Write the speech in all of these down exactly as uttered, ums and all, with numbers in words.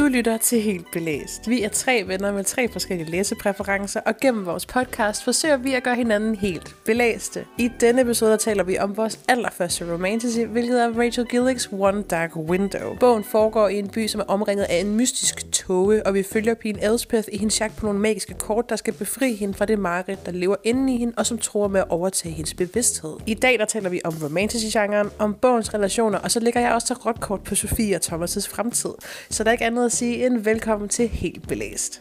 Du lytter til Helt Belæst. Vi er tre venner med tre forskellige læsepræferencer, og gennem vores podcast forsøger vi at gøre hinanden helt belæste. I denne episode taler vi om vores allerførste romantasy, hvilket er Rachel Gilligs One Dark Window. Bogen foregår i en by, som er omringet af en mystisk tåge, og vi følger pigen Elspeth i hendes jagt på nogle magiske kort, der skal befri hende fra det mareridt, der lever inde i hende, og som tror med at overtage hendes bevidsthed. I dag der taler vi om romantasy-genren, om bogens relationer, og så lægger jeg også tarotkort på Sofie og Thomas' fremtid. Så der er ikke andet at sige end velkommen til Helt Belæst.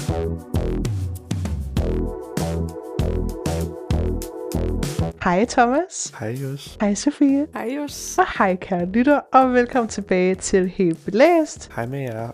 Hej Thomas. Hej Jos. Hej Sofie. Hej Jos. Og hej kære lytter, og velkommen tilbage til Helt Belæst. Hej med jer.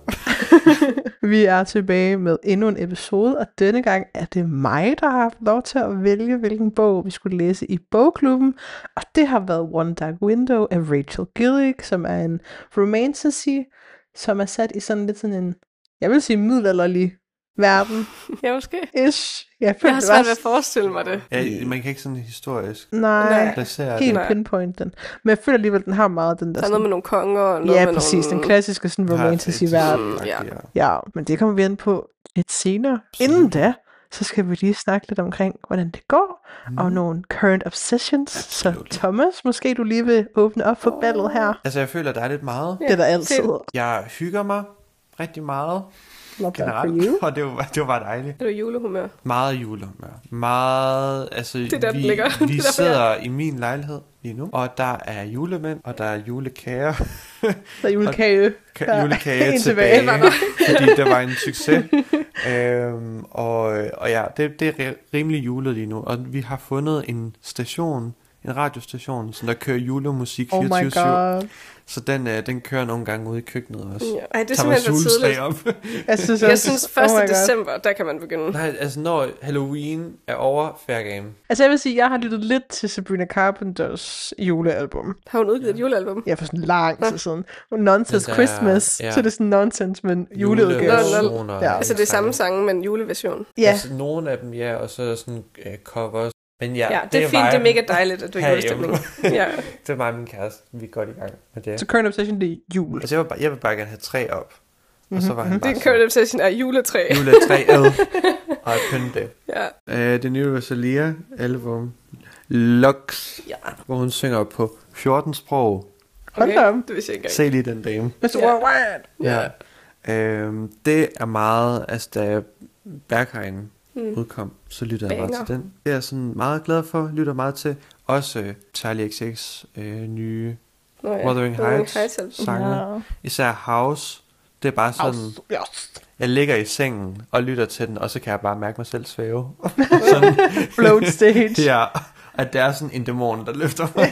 Vi er tilbage med endnu en episode, og denne gang er det mig, der har haft lov til at vælge, hvilken bog vi skulle læse i bogklubben. Og det har været One Dark Window af Rachel Gillig, som er en romantasy, som er sat i sådan lidt sådan en, jeg vil sige middelalderlig verden. Ja, måske. Ish. Jeg, jeg har svært ved at forestille mig det. Ja, man kan ikke sådan historisk Nej, placere helt det. pinpoint den. Men jeg føler alligevel, den har meget den der... Der er noget med nogle konger og noget ja, med præcis. nogle... Den klassiske sådan romantasy-verden. Mm, ja. Ja, men det kommer vi ind på lidt senere. Inden da, så skal vi lige snakke lidt omkring, hvordan det går, mm. og nogle current obsessions. Absolut. Så Thomas, måske du lige vil åbne op for oh. ballet her. Altså, jeg føler, der er lidt meget. Ja, det er der altid. Jeg hygger mig rigtig meget. Generelt. Og det var, det var bare dejligt. Er du julehumør? Meget julehumør. Meget, altså, det der, vi, ligger. vi sidder i min lejlighed lige nu, og der er julemænd, og der er julekager. Der er julekage. Ka- julekage tilbage, tilbage fordi det var en succes. øhm, og, og ja, det, det er rimelig julet lige nu, og vi har fundet en station, en radiostation, som der kører julemusik fireogtyve syv. Oh my god. Så den, øh, den kører nogle gange ude i køkkenet også. Ja. Ej, det er simpelthen for tidligt. Op. jeg synes, jeg synes første oh december, der kan man begynde. Nej, altså når Halloween er over, fair game. Altså jeg vil sige, jeg har lyttet lidt til Sabrina Carpenters julealbum. Har hun udgivet et julealbum? Ja, for sådan lang tid siden. Nonsense der, Christmas, ja. Så det er sådan nonsense, men juleudgave. Ja. Altså det er samme sange, men juleversion. Ja. Altså nogle af dem, ja, og så sådan uh, covers. Men ja, ja, det, det er fint, det er mega dejligt, at du ikke har stemning. Ja. Det er mig og min kæreste, vi er godt i gang med det. Så current obsession, det er jul. Altså jeg vil bare, jeg vil bare gerne have tre op. Og så var han bare det current obsession er juletræ. Juletræ, ad. Og jeg pynte det. Ja. Uh, det nye Rosalia album, Lux, ja. Hvor hun synger på fjorten sprog. Hold da om. Det vidste jeg ikke engang. Se lige den dame. mister Worldwide. Ja. ja. Uh, det er meget, altså da Berghain Mm. udkom, så lytter jeg meget til den. Det er jeg sådan meget glad for, lytter meget til. Også uh, Charlie X C's uh, nye oh, ja. Wuthering Heights sange. Ja. Især House. Det er bare sådan, yes. Jeg ligger i sengen og lytter til den, og så kan jeg bare mærke mig selv svæve. Sådan. Float stage. Ja, at det er sådan en dæmon, der løfter mig.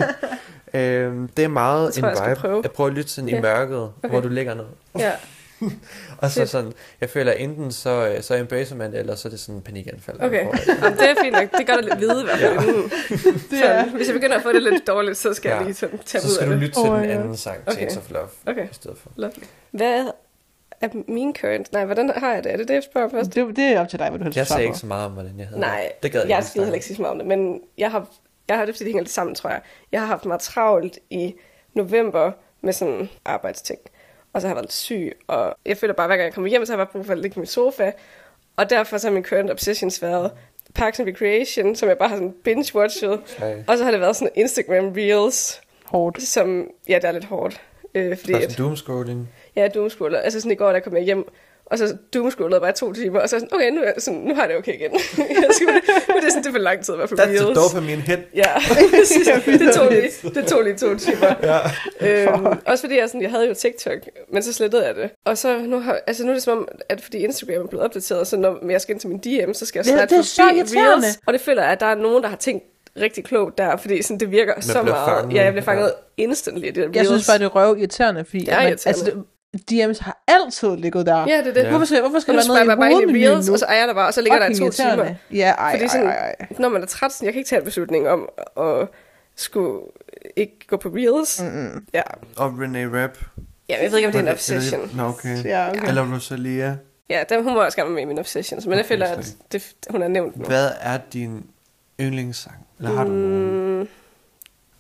øhm, det er meget tror, en vibe. Jeg, prøve. jeg prøver at lytte sådan ja. i mørket, okay. Hvor du ligger ned. Ja. Og så sådan, jeg føler enten så, så embracer man det, eller så er det sådan en panikanfald. Okay, jamen, det er fint nok. Det gør dig lidt hvide i hvert fald. Ja. Det er. Så, hvis jeg begynder at få det lidt dårligt, så skal ja. jeg lige sådan tage ud af det. Så skal du lytte til oh, den anden sang, okay. Chains of Love, okay. i stedet for. Lovely. Hvad er min current? Nej, hvordan har jeg det? Er det det, jeg spørger først? Det, det er op til dig, hvad du helst jeg sagde ikke så meget om, hvordan jeg havde Nej, det. Nej, jeg skal heller ikke sige så meget om det, men jeg har, jeg har det, fordi det hænger lidt sammen, tror jeg. Jeg har haft meget travlt i november med sådan arbejdsting. Og så har jeg været syg, og jeg føler bare, hver gang jeg kommer hjem, så har jeg bare brug for at ligge i min sofa. Og derfor så har min current obsessions været Parks and Recreation, som jeg bare har sådan binge-watchet. Okay. Og så har det været sådan Instagram Reels. Hårdt. Som, ja, det er lidt hårdt. Øh, fordi altså doomscrolling? Ja, doomscroller. Altså sådan i går, der kom jeg hjem, og så doomscrollede bare to timer, og så sådan, okay, nu, er sådan, nu har jeg det okay igen. jeg skal, men det er sådan, det er for lang tid at være for That's Reels. the dopamine hit. Ja, det tog lige, det tog lige to timer. Ja. Øhm, også fordi jeg, sådan, jeg havde jo TikTok, men så slettede jeg det. Og så nu, har, altså nu er det som om, at fordi Instagram er blevet opdateret, så når jeg skal ind til min D M, så skal jeg slette forbi Reels. Og det føler jeg, at der er nogen, der har tænkt rigtig klogt der, fordi sådan, det virker så meget. Fanget. Ja, jeg bliver fanget ja. instantly. Det jeg synes bare, det er røv irriterende, fordi det er man, irriterende. Altså, D M's har altid ligget der. Ja, det er det. Ja. Hvorfor skal, hvorfor skal der være noget i hovedmenuen nu? Og så er jeg der bare, og så ligger der to timer. Ja, ej, fordi sådan, ej, ej, ej. Når man er træt, sådan, jeg kan ikke tage en beslutning om at skulle ikke gå på Reels. Mm-hmm. Ja. Og Renee Rapp. Ja, jeg ved ikke, om det er en obsession. Nå, okay. Ja, okay. Eller Rosalia. Ja, der, hun må også gerne være med i min obsessions, men okay, jeg føler, at det, hun er nævnt nu. Hvad er din yndlingssang? Eller har du mm. nogen?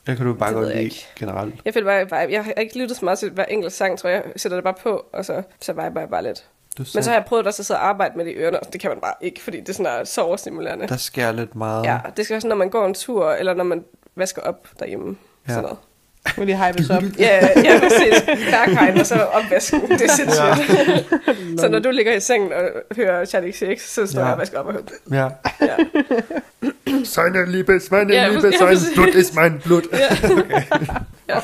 Jeg kan du bare Det godt ved jeg lide ikke. generelt. Jeg føler bare, jeg, jeg har ikke lyttet så meget til hver enkelt sang, tror jeg. Jeg sætter det bare på, og så, så viber jeg bare lidt. Du Men så har jeg prøvet også at sidde og arbejde med det i ørerne, og det kan man bare ikke, fordi det er sådan så overstimulerende. Der sker lidt meget. Ja, det skal også, når man går en tur, eller når man vasker op derhjemme. Ja. Sådan noget. Må lige hypes op. Ja, ja, præcis. Berghain, og så opvasken. Det er sindssygt. Så når du ligger i sengen og hører Charlie X X, så står Ja. jeg og vasker op og hører. Ja. Ja. Seine Liebe, meine Ja, Liebe, ja, sein præcis. Blut ist mein Blut. Ja. Ja.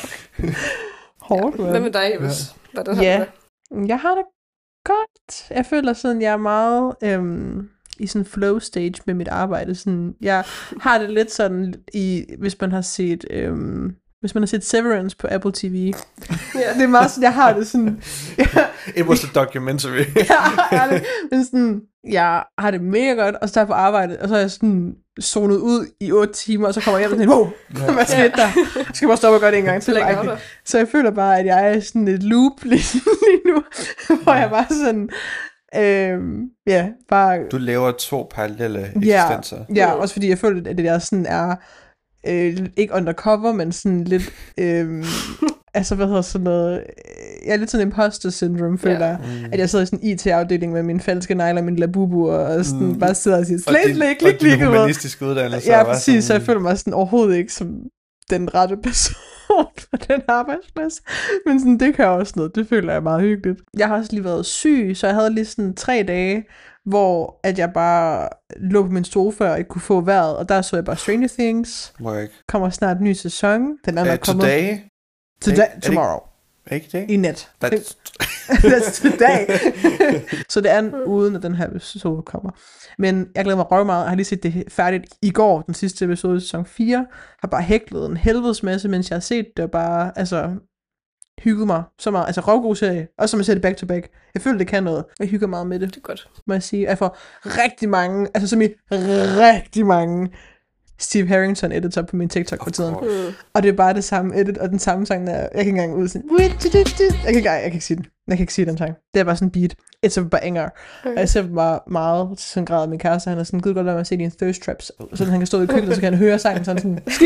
Hårdt, Hvad med dig, Ives? Hvordan har Ja. du det? Jeg har det godt. Jeg føler sådan, jeg er meget øhm, i sådan flow stage med mit arbejde. Sådan, jeg har det lidt sådan, i, hvis man har set... Øhm, hvis man har set Severance på Apple T V. Ja. Det er meget sådan, jeg har det sådan... It was a documentary. jeg har det, men sådan, jeg har det mega godt, og så tager jeg på arbejde, og så er jeg sådan zonet ud i otte timer, og så kommer jeg hjem og tænker, wow, hvad skete der? Jeg skal bare stoppe og gøre det en gang til. lægger op. Så jeg føler bare, at jeg er i sådan et loop lige lige nu, hvor jeg bare sådan, øhm, ja, bare... Du laver to parallelle Ja, eksistenser. ja, også fordi jeg føler, at det der sådan er, øh, ikke undercover, men sådan lidt, øh, altså hvad hedder sådan noget, øh, jeg er lidt sådan imposter syndrome, føler jeg, Mm. at jeg sidder i sådan en I T-afdeling med mine falske negler og mine labubuer, og sådan Mm. bare sidder og siger, Og slet, din, slet, og klik, klik, din humanistiske uddannelse. ja, var præcis, så sådan- jeg føler mig sådan overhovedet ikke som den rette person for den arbejdsplads. Men sådan, det kan også noget. Det føler jeg er meget hyggeligt. Jeg har også lige været syg, så jeg havde lige sådan tre dage, hvor at jeg bare lå på min sofa og ikke kunne få vejret, og der så jeg bare Stranger Things. Må jeg ikke? Kommer snart en ny sæson. Den er Uh, nok kommet. today? Today, Er det- tomorrow. Ikke det? I net. That's... That's today. Så det er uden, at den her episode kommer. Men jeg glæder mig røv meget. Jeg har lige set det færdigt i går, den sidste episode i sæson fire. Har bare hæklet en helvedes masse, mens jeg har set det, og bare, altså, hygget mig så meget. Altså, røvgod serie. Også som jeg ser det back to back. Jeg føler, det kan noget. Jeg hygger meget med det, Det er godt. må jeg sige. Jeg får rigtig mange, altså som i rigtig mange Steve Harrington edits op på min TikTok for tiden. Mm. Og det er bare det samme edit, og den samme sang, der jeg kan ikke engang ud sådan, jeg kan ikke, jeg kan ikke sige den. Jeg kan ikke sige den sang. Det er bare sådan en beat. It's a banger. Okay. Og jeg ser bare meget til sådan en grad af min kæreste, han er sådan, givet godt lade mig at se dine thirst traps. Så han kan stå i køkkenet, så kan han høre sangen sådan sådan, skip,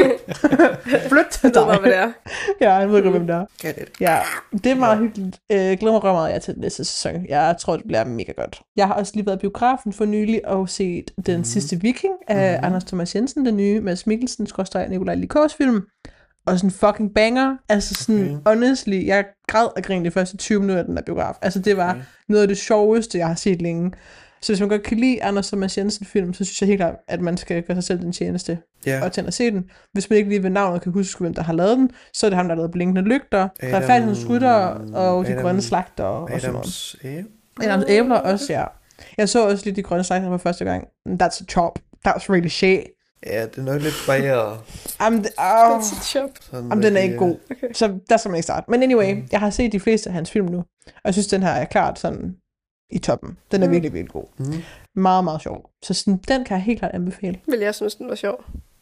flyt til Jeg ved bare, dig. hvad det er. Ja, han ved godt, hvem det er. Get it. Ja, det er meget hyggeligt. Øh, Jeg glæder mig røv meget ja, til den næste sæson. Jeg tror, det bliver mega godt. Jeg har også lige været i biografen for nylig og set Den sidste viking af Mhm. Anders Thomas Jensen, den nye Mads Mikkelsen, skorstræk Nikolaj Likås film. Og sådan fucking banger. Altså sådan, Okay. honestly, jeg græd og grinede de første tyve minutter af den der biograf. Altså det var Okay. noget af det sjoveste, jeg har set længe. Så hvis man godt kan lide Anders Thomas Jensen film, så synes jeg helt klart, at man skal gøre sig selv den tjeneste Ja. og tænde at se den. Hvis man ikke lige ved navnet kan huske, hvem der har lavet den, så er det ham, der har lavet Blinkende Lygter, Retfærdighedens Rytter og De Adam- Grønne Slagter og sådan noget. Adams æble? Adams Æbler også, ja. Jeg så også lige De Grønne Slagter for første gang. That's a chop. That's really shit. Ja, det er nok lidt varieret. Jamen, det, oh, That's a chop. Sådan, jamen, den er det, ikke god. Okay. Så der skal man ikke starte. Men anyway, jeg har set de fleste af hans film nu. Og jeg synes, den her er klart sådan i toppen. Den er Mm. virkelig, virkelig god. Mm. Meget, meget sjov. Så sådan, den kan jeg helt klart anbefale. Vil jeg synes, den var sjov.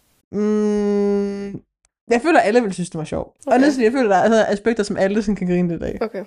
Mm, jeg føler, at alle vil synes, det var sjov. Okay. Honestly, jeg føler, der er altså aspekter, som alle sådan kan grine lidt af. Okay.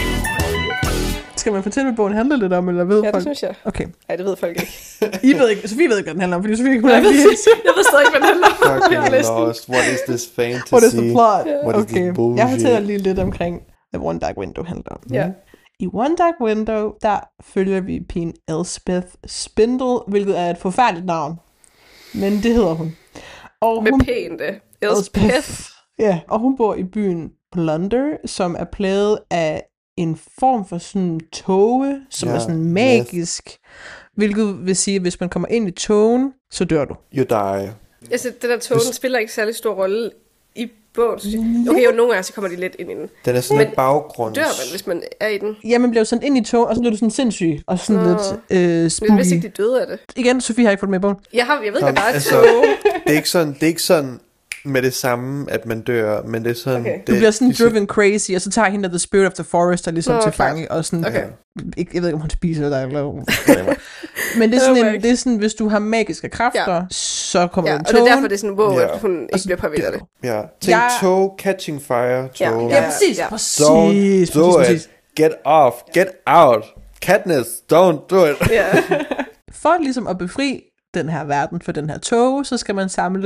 Skal man fortælle, hvad bogen handler lidt om, eller ved Ja, det folk? synes jeg. Okay. Nej, det ved folk ikke. I ved ikke, Sofie ved ikke, hvad den handler om, fordi Sofie ikke Jeg kunne ved, lide jeg ved stadig ikke, hvad den handler om. Jeg har Fucking læst den. lost. What is this fantasy? What is the plot? What is Okay, this bullshit? jeg fortæller lige lidt omkring, hvad One Dark Window handler om. Ja. I One Dark Window, der følger vi pigen Elspeth Spindle, hvilket er et forfærdeligt navn. Men det hedder hun. Og Med hun, pænt det. Elspeth. Ja, og hun bor i byen Blunder, som er plaget af en form for sådan tåge, som Ja, er sådan magisk. Hvilket vil sige, at hvis man kommer ind i tågen, så dør du. You die. Altså, det der tog, den spiller ikke særlig stor rolle i bogen, synes jeg. Okay, jo, nogle gange, så kommer de lidt ind i den. Den er sådan Men en baggrund. Dør man, hvis man er i den? Ja, man bliver jo sendt ind i tågen, og så bliver du sådan sindssyg, og sådan Nå. lidt øh, Men spooky. hvis ikke de døde af det. Igen, Sofie har ikke fået med i bogen. Jeg, har, jeg ved Kom, ikke, der er altså, tog. Det er ikke sådan, det er ikke sådan med det samme, at man dør, men det er sådan... Okay. Det, Du bliver sådan de siger- driven crazy, og så tager hende der The Spirit of the Forest, der ligesom Nå, til klart. fange, og sådan, Okay. ikke, jeg ved ikke, om hun spiser dig, eller whatever. Men det er sådan, Okay. en, det er sådan, hvis du har magiske kræfter, Ja. så kommer Ja, du og i det er tågen. derfor, det er sådan, wow, Ja. at hun ikke bliver påvirket af det. Ja, tænk Jeg- tog, catching fire, tog. Ja. Ja, præcis, Ja. præcis, Don't præcis, do præcis, it. præcis. Get off. Get out. Katniss, don't do it. Ja. For ligesom at befri den her verden for den her tåge, så skal man samle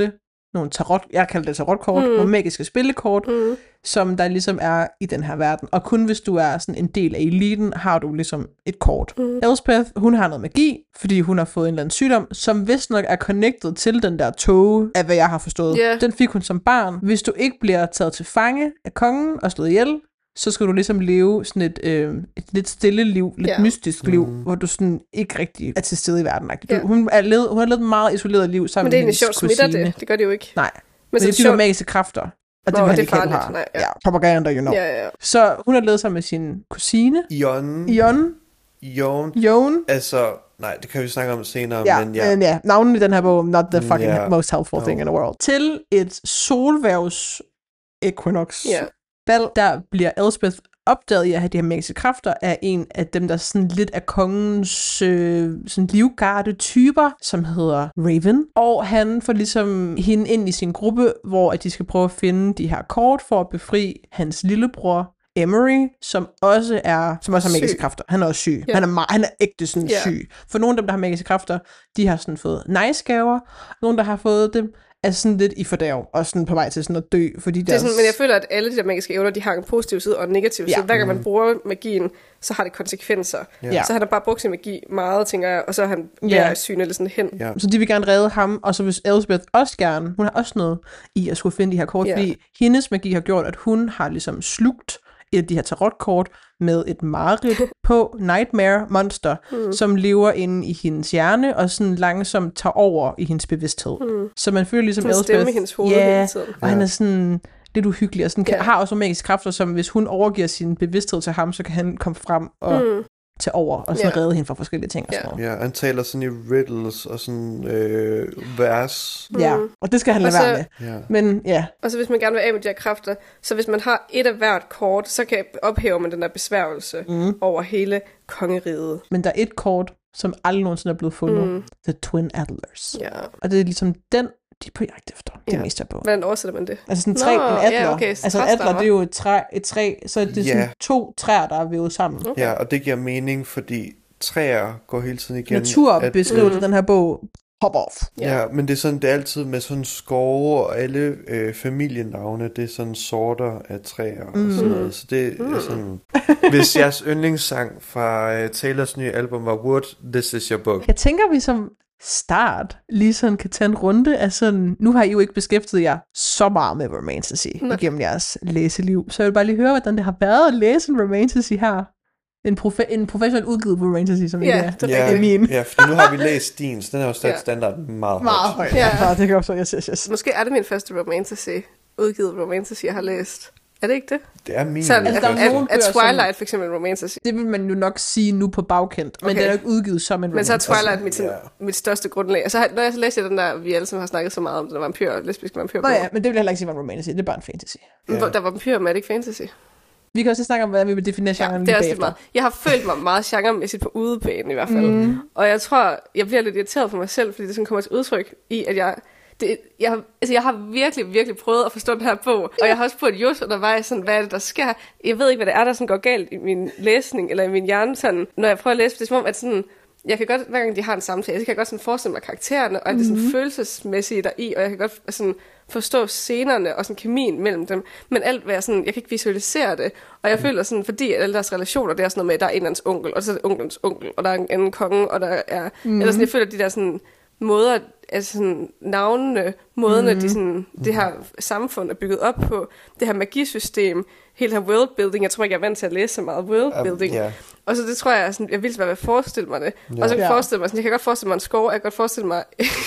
nogle tarot, jeg kalder det tarotkort, mm. nogle magiske spillekort, mm. som der ligesom er i den her verden. Og kun hvis du er sådan en del af eliten, har du ligesom et kort. Mm. Elspeth, hun har noget magi, fordi hun har fået en eller anden sygdom, som vist nok er connected til den der tåge, af hvad jeg har forstået. Yeah. Den fik hun som barn. Hvis du ikke bliver taget til fange af kongen og slået ihjel, så skal du ligesom leve sådan et, øh, et lidt stille liv, lidt yeah. mystisk liv, mm. hvor du sådan ikke rigtig er til stede i verden. Du, yeah. hun, er levet, hun har levet et meget isoleret liv sammen med hendes kusine. Men det er egentlig sjovt, smitter det. Det gør det jo ikke. Nej, men, men det er de der magiske kræfter. Og det Nå, vil han det ikke have, du har. Nej, ja. Ja, propaganda, you know. Ja, ja, ja. Så hun har levet sammen med sin kusine. Jon. Jon. Jon. Jon. Altså, nej, det kan vi snakke om senere, ja, men ja. Men ja, navnet i den her bog, not the fucking yeah. most helpful no. thing in the world. Til et solværvs equinox yeah. bal, der bliver Elspeth opdaget i at have de her magiske kræfter af en af dem, der sådan lidt af kongens øh, sådan livgarde typer, som hedder Raven. Og han får ligesom hende ind i sin gruppe, hvor at de skal prøve at finde de her kort for at befri hans lillebror Emery, som også er som også har magiske kræfter. Han er også syg. Yeah. Han er meget, han er ægte sådan yeah. syg. For nogle af dem, der har magiske kræfter, de har sådan fået nice-gaver. Nogle, der har fået dem, er sådan lidt i fordærv, og sådan på vej til sådan at dø, fordi det er sådan, men jeg føler, at alle de der magiske evner, de har en positiv side og en negativ side. Ja. Hver gang man bruger magien, så har det konsekvenser. Ja. Så han har bare brugt sin magi meget, tænker jeg, og så er han ved ja. at syne lidt sådan hen. Ja. Så de vil gerne redde ham, og så hvis Elspeth også gerne, hun har også noget i at skulle finde de her kort, ja. fordi hendes magi har gjort, at hun har ligesom slugt et af de her tarotkort med et mareridt på Nightmare Monster, mm. som lever inde i hendes hjerne og sådan langsomt tager over i hendes bevidsthed. Mm. Så man føler ligesom Elspeth, stemme i hendes hoved ja, hele tiden. Og han er sådan lidt uhyggelig og sådan, kan, yeah. har også magiske kræfter, som hvis hun overgiver sin bevidsthed til ham, så kan han komme frem og mm. tage over og sådan yeah. redde hende fra forskellige ting og sådan noget. Ja, han taler sådan i riddles og sådan øh, vers. Mm. Ja, og det skal han lade være med. Ja. Men ja. Og så hvis man gerne vil af med de her kræfter, så hvis man har et af hvert kort, så kan ophæve man den der besværgelse mm. over hele kongeriget. Men der er et kort, som aldrig nogensinde er blevet fundet. Mm. The Twin Atlas. Ja. Og det er ligesom den, de er på jagt efter. Det ja. meste af bogen. Hvordan oversætter man det? Altså sådan tre, Nå, en atler. Ja, okay, altså en atler, det er jo et træ, et træ så det er sådan yeah. to træer, der er vævet sammen. Okay. Ja, og det giver mening, fordi træer går hele tiden igen. Naturbeskrivelsen mm. den her bog, hop off. Ja. ja, men det er sådan, det er altid med sådan skove og alle øh, familienavne, det er sådan sorter af træer mm. og sådan noget. Så det mm. er sådan, hvis jeres yndlingssang fra øh, Taylors nye album var Wood, this is your book. Jeg tænker, vi som start lige sådan kan tage en runde af sådan, nu har I jo ikke beskæftiget jer så meget med romantasy igennem jeres læseliv, så jeg vil bare lige høre, hvordan det har været at læse en romantasy her. En, profe- en professionel udgivet romantasy, som ja, ikke er, det er ja, min. Ja, for nu har vi læst din, så den er jo stadig ja. standard meget, meget højt. Ja, ja. Det kan også, yes, yes, yes. Måske er det min første romantasy, udgivet romantasy, jeg har læst. Er det ikke det? Det er min. Så altså, der er nogle bøger, Twilight for eksempel romantasy. Det vil man jo nok sige nu på bagkendt, men okay. det er jo ikke udgivet som en romantasy. Men så er Twilight mit, sådan, yeah. mit største grundlag. Altså, når jeg så læser den der, vi alle sammen har snakket så meget om, den der vampyr, lesbiske vampyr. Nå ja, men det vil jeg heller ikke sige var en romantasy, det er bare en fantasy. Ja. Der var vampyr, men er det ikke fantasy? Vi kan også snakke om, hvordan vi vil definere genren ja, det er også meget. Jeg har følt mig meget genremæssigt på udebanen i hvert fald. Mm. Og jeg tror, jeg bliver lidt irriteret på mig selv, fordi det sådan kommer til udtryk i, at jeg... Det, jeg, altså jeg har virkelig, virkelig prøvet at forstå den her bog, og jeg har også spurgt Just undervejs, sådan, hvad er det, der sker? Jeg ved ikke, hvad det er, der sådan går galt i min læsning, eller i min hjerne, sådan, når jeg prøver at læse, det er som om, at sådan, jeg kan godt, hver gang de har en samtale, så kan jeg godt sådan forestille mig karaktererne, og mm-hmm. det er sådan følelsesmæssigt deri, og jeg kan godt sådan forstå scenerne og sådan kemien mellem dem, men alt hvad jeg sådan, jeg kan ikke visualisere det, og jeg mm. føler sådan, fordi alle deres relationer, det er sådan noget med, at der er en andens onkel, og så er det onkelens onkel, og der er en anden konge, og der er, mm. eller sådan, jeg føler, at de der sådan måder, altså sådan navnene, måderne, mm. de sådan, det her samfund er bygget op på, det her magisystem, hele her worldbuilding, jeg tror ikke, jeg er vant til at læse så meget worldbuilding, um, yeah. og så det tror jeg, sådan, jeg vil bare forestille mig det, yeah. og så kan jeg yeah. forestille mig, sådan, jeg kan godt forestille mig en skov, jeg kan godt forestille mig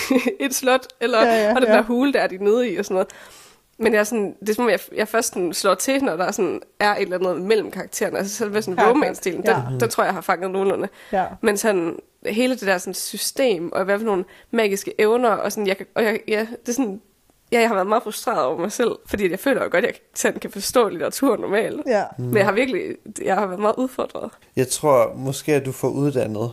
et slot, eller yeah, yeah, og den yeah. der hule, der er de nede i, og sådan noget. Men jeg er sådan, det er som om, jeg, jeg først sådan slår til, når der sådan er et eller andet mellem karaktererne. Altså selve sådan ja, romance-delen, ja. den, den tror jeg, jeg har fanget nogenlunde. Ja. Men sådan, hele det der sådan system, og hvad for nogle magiske evner, og sådan, jeg, og jeg, ja, det er sådan, ja, jeg har været meget frustreret over mig selv, fordi jeg føler jo godt, at jeg sådan kan forstå litteratur normalt. Ja. Mm. Men jeg har virkelig, jeg har været meget udfordret. Jeg tror måske, at du får uddannet.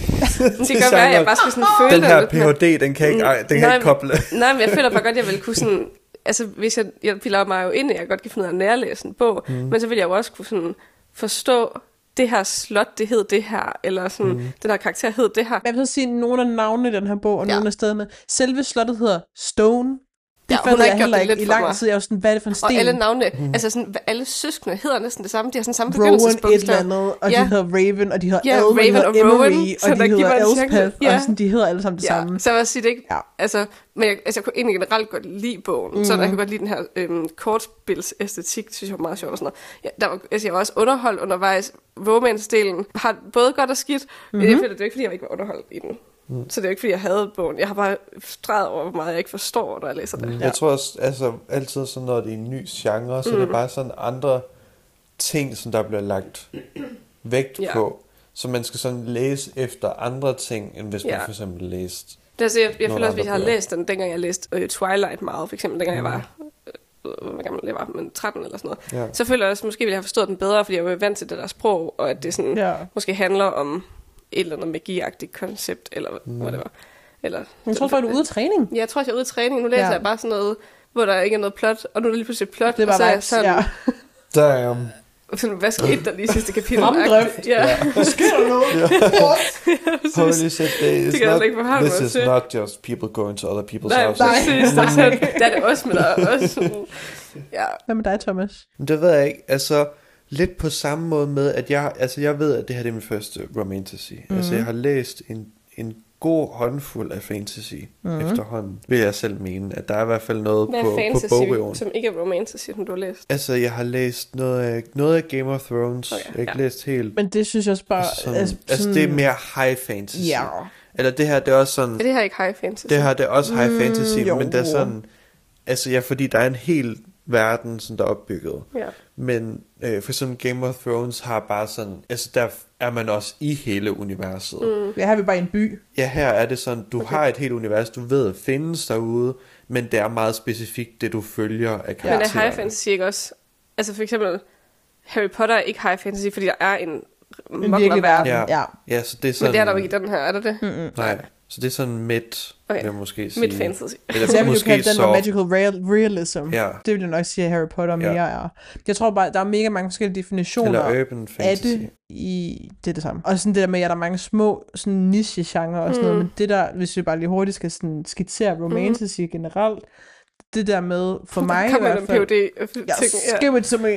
Det kan være, at jeg bare skal sådan føle den her P H D, den kan ikke, den kan nej, ikke koble. Nej, men jeg føler bare godt, at jeg vil kunne sådan... Altså, hvis jeg, jeg piller mig jo ind, at jeg godt kan finde ud af at nærlæse en bog, mm. men så vil jeg jo også kunne sådan forstå, det her slot, det hed det her, eller sådan, mm. den her karakter hed det her. Jeg vil så sige nogle af navnene i den her bog, og ja. nogle af stederne. Selve slottet hedder Stone, Det ja, fattede jeg heller ikke i lang tid. Jeg var sådan, hvad er det for en sten? Og alle navne, mm. altså sådan, alle søskende hedder næsten det samme. De har sådan samme Rowan begyndelsesbogstav. et eller andet, og ja. de hedder Raven, og de hedder ja, Elm, og de hedder og Emery, Rowan, og de hedder Elspeth, ja. og sådan, de hedder alle sammen det ja. samme. Så jeg vil sige det ikke. Ja. Altså, men jeg, altså, jeg kunne egentlig generelt godt lide bogen. Mm. Så jeg kunne godt lide den her øhm, kortspilsæstetik, synes jeg var meget sjov og sådan noget. Ja, der var, altså, jeg var også underholdt undervejs. Romance-delen har både godt og skidt, mm-hmm. men jeg føler, det er ikke, fordi jeg ikke var underholdt i den. Mm. Så det er jo ikke, fordi jeg havde bogen. Jeg har bare streget over, hvor meget jeg ikke forstår, når jeg læser det. Mm. Jeg tror også, altså altid sådan, når det er en ny genre, så mm. det er bare sådan andre ting, som der bliver lagt vægt ja. på. Så man skal sådan læse efter andre ting, end hvis ja. man for eksempel læste. Det er, så jeg, jeg føler også, hvis jeg havde læst den, dengang jeg læste uh, Twilight meget, for eksempel, dengang mm. jeg var, uh, hvor gammel jeg var, men tretten eller sådan noget. Ja. Så føler jeg også, måske ville jeg have forstået den bedre, fordi jeg var vant til det der sprog, og at det sådan, ja. måske handler om et eller andet magiagtigt koncept, eller mm. whatever. Eller, jeg tror, du er ude af træning. Ja, jeg tror, jeg er ude af træning. Nu læser ja. jeg bare sådan noget, hvor der ikke er noget plot, og nu er der lige pludselig plot, det var og så er jeg sådan... Ja. Damn. Sådan, hvad skete der lige sidste kapitel? Fremdrift. Ja. Ja. Sker der noget? Ja. Holy shit, this, det not, ikke this is not just people going to other people's nej, houses. Nej, præcis. Der er, sådan, der er det også, men der er også sådan, ja. Hvad med dig, Thomas? Det ved jeg ikke. Altså, lidt på samme måde med, at jeg, altså, jeg ved, at det her det er min første romantasy. Mm-hmm. Altså, jeg har læst en, en god håndfuld af fantasy mm-hmm. efterhånden, vil jeg selv mene, at der er i hvert fald noget hvad på, fantasy, på bogreolen. Som ikke er romantasy, som du har læst? Altså, jeg har læst noget af, noget af Game of Thrones. Okay, jeg har ikke ja. læst helt. Men det synes jeg også bare... Sådan, altså, altså, det er mere high fantasy. Ja. Eller det her, det er også sådan... Er det her ikke high fantasy? Det her, det er også high mm, fantasy, jo. men det er sådan... Altså, ja, fordi der er en hel verden, som der er opbygget. Ja. Men øh, for eksempel Game of Thrones har bare sådan... Altså, der er man også i hele universet. Mm. Ja, her er vi bare i en by. Ja, her er det sådan, du okay. har et helt univers, du ved findes derude, men det er meget specifikt, det du følger af karaktererne. Men er high fantasy ikke også... Altså for eksempel, Harry Potter er ikke high fantasy, fordi der er en... En virkelig verden, ja. ja. ja så det er sådan, men det er der jo ikke i den her, er der det? Mm-mm. Nej, så det er sådan midt, okay. vil jeg måske sige. Midt fantasy. Eller så jeg vil jo kalde den soft. magical real- realism. Ja. Det vil jeg nok sige, at Harry Potter mere ja. er. Jeg tror bare, der er mega mange forskellige definitioner af det i det, er det samme. Og sådan det der med, at der er mange små sådan niche-genre og sådan mm. noget, men det der, hvis vi bare lige hurtigt skal sådan skitsere romantasy mm. generelt, det der med, for mig i hvert fald... Ja, skriv it to me.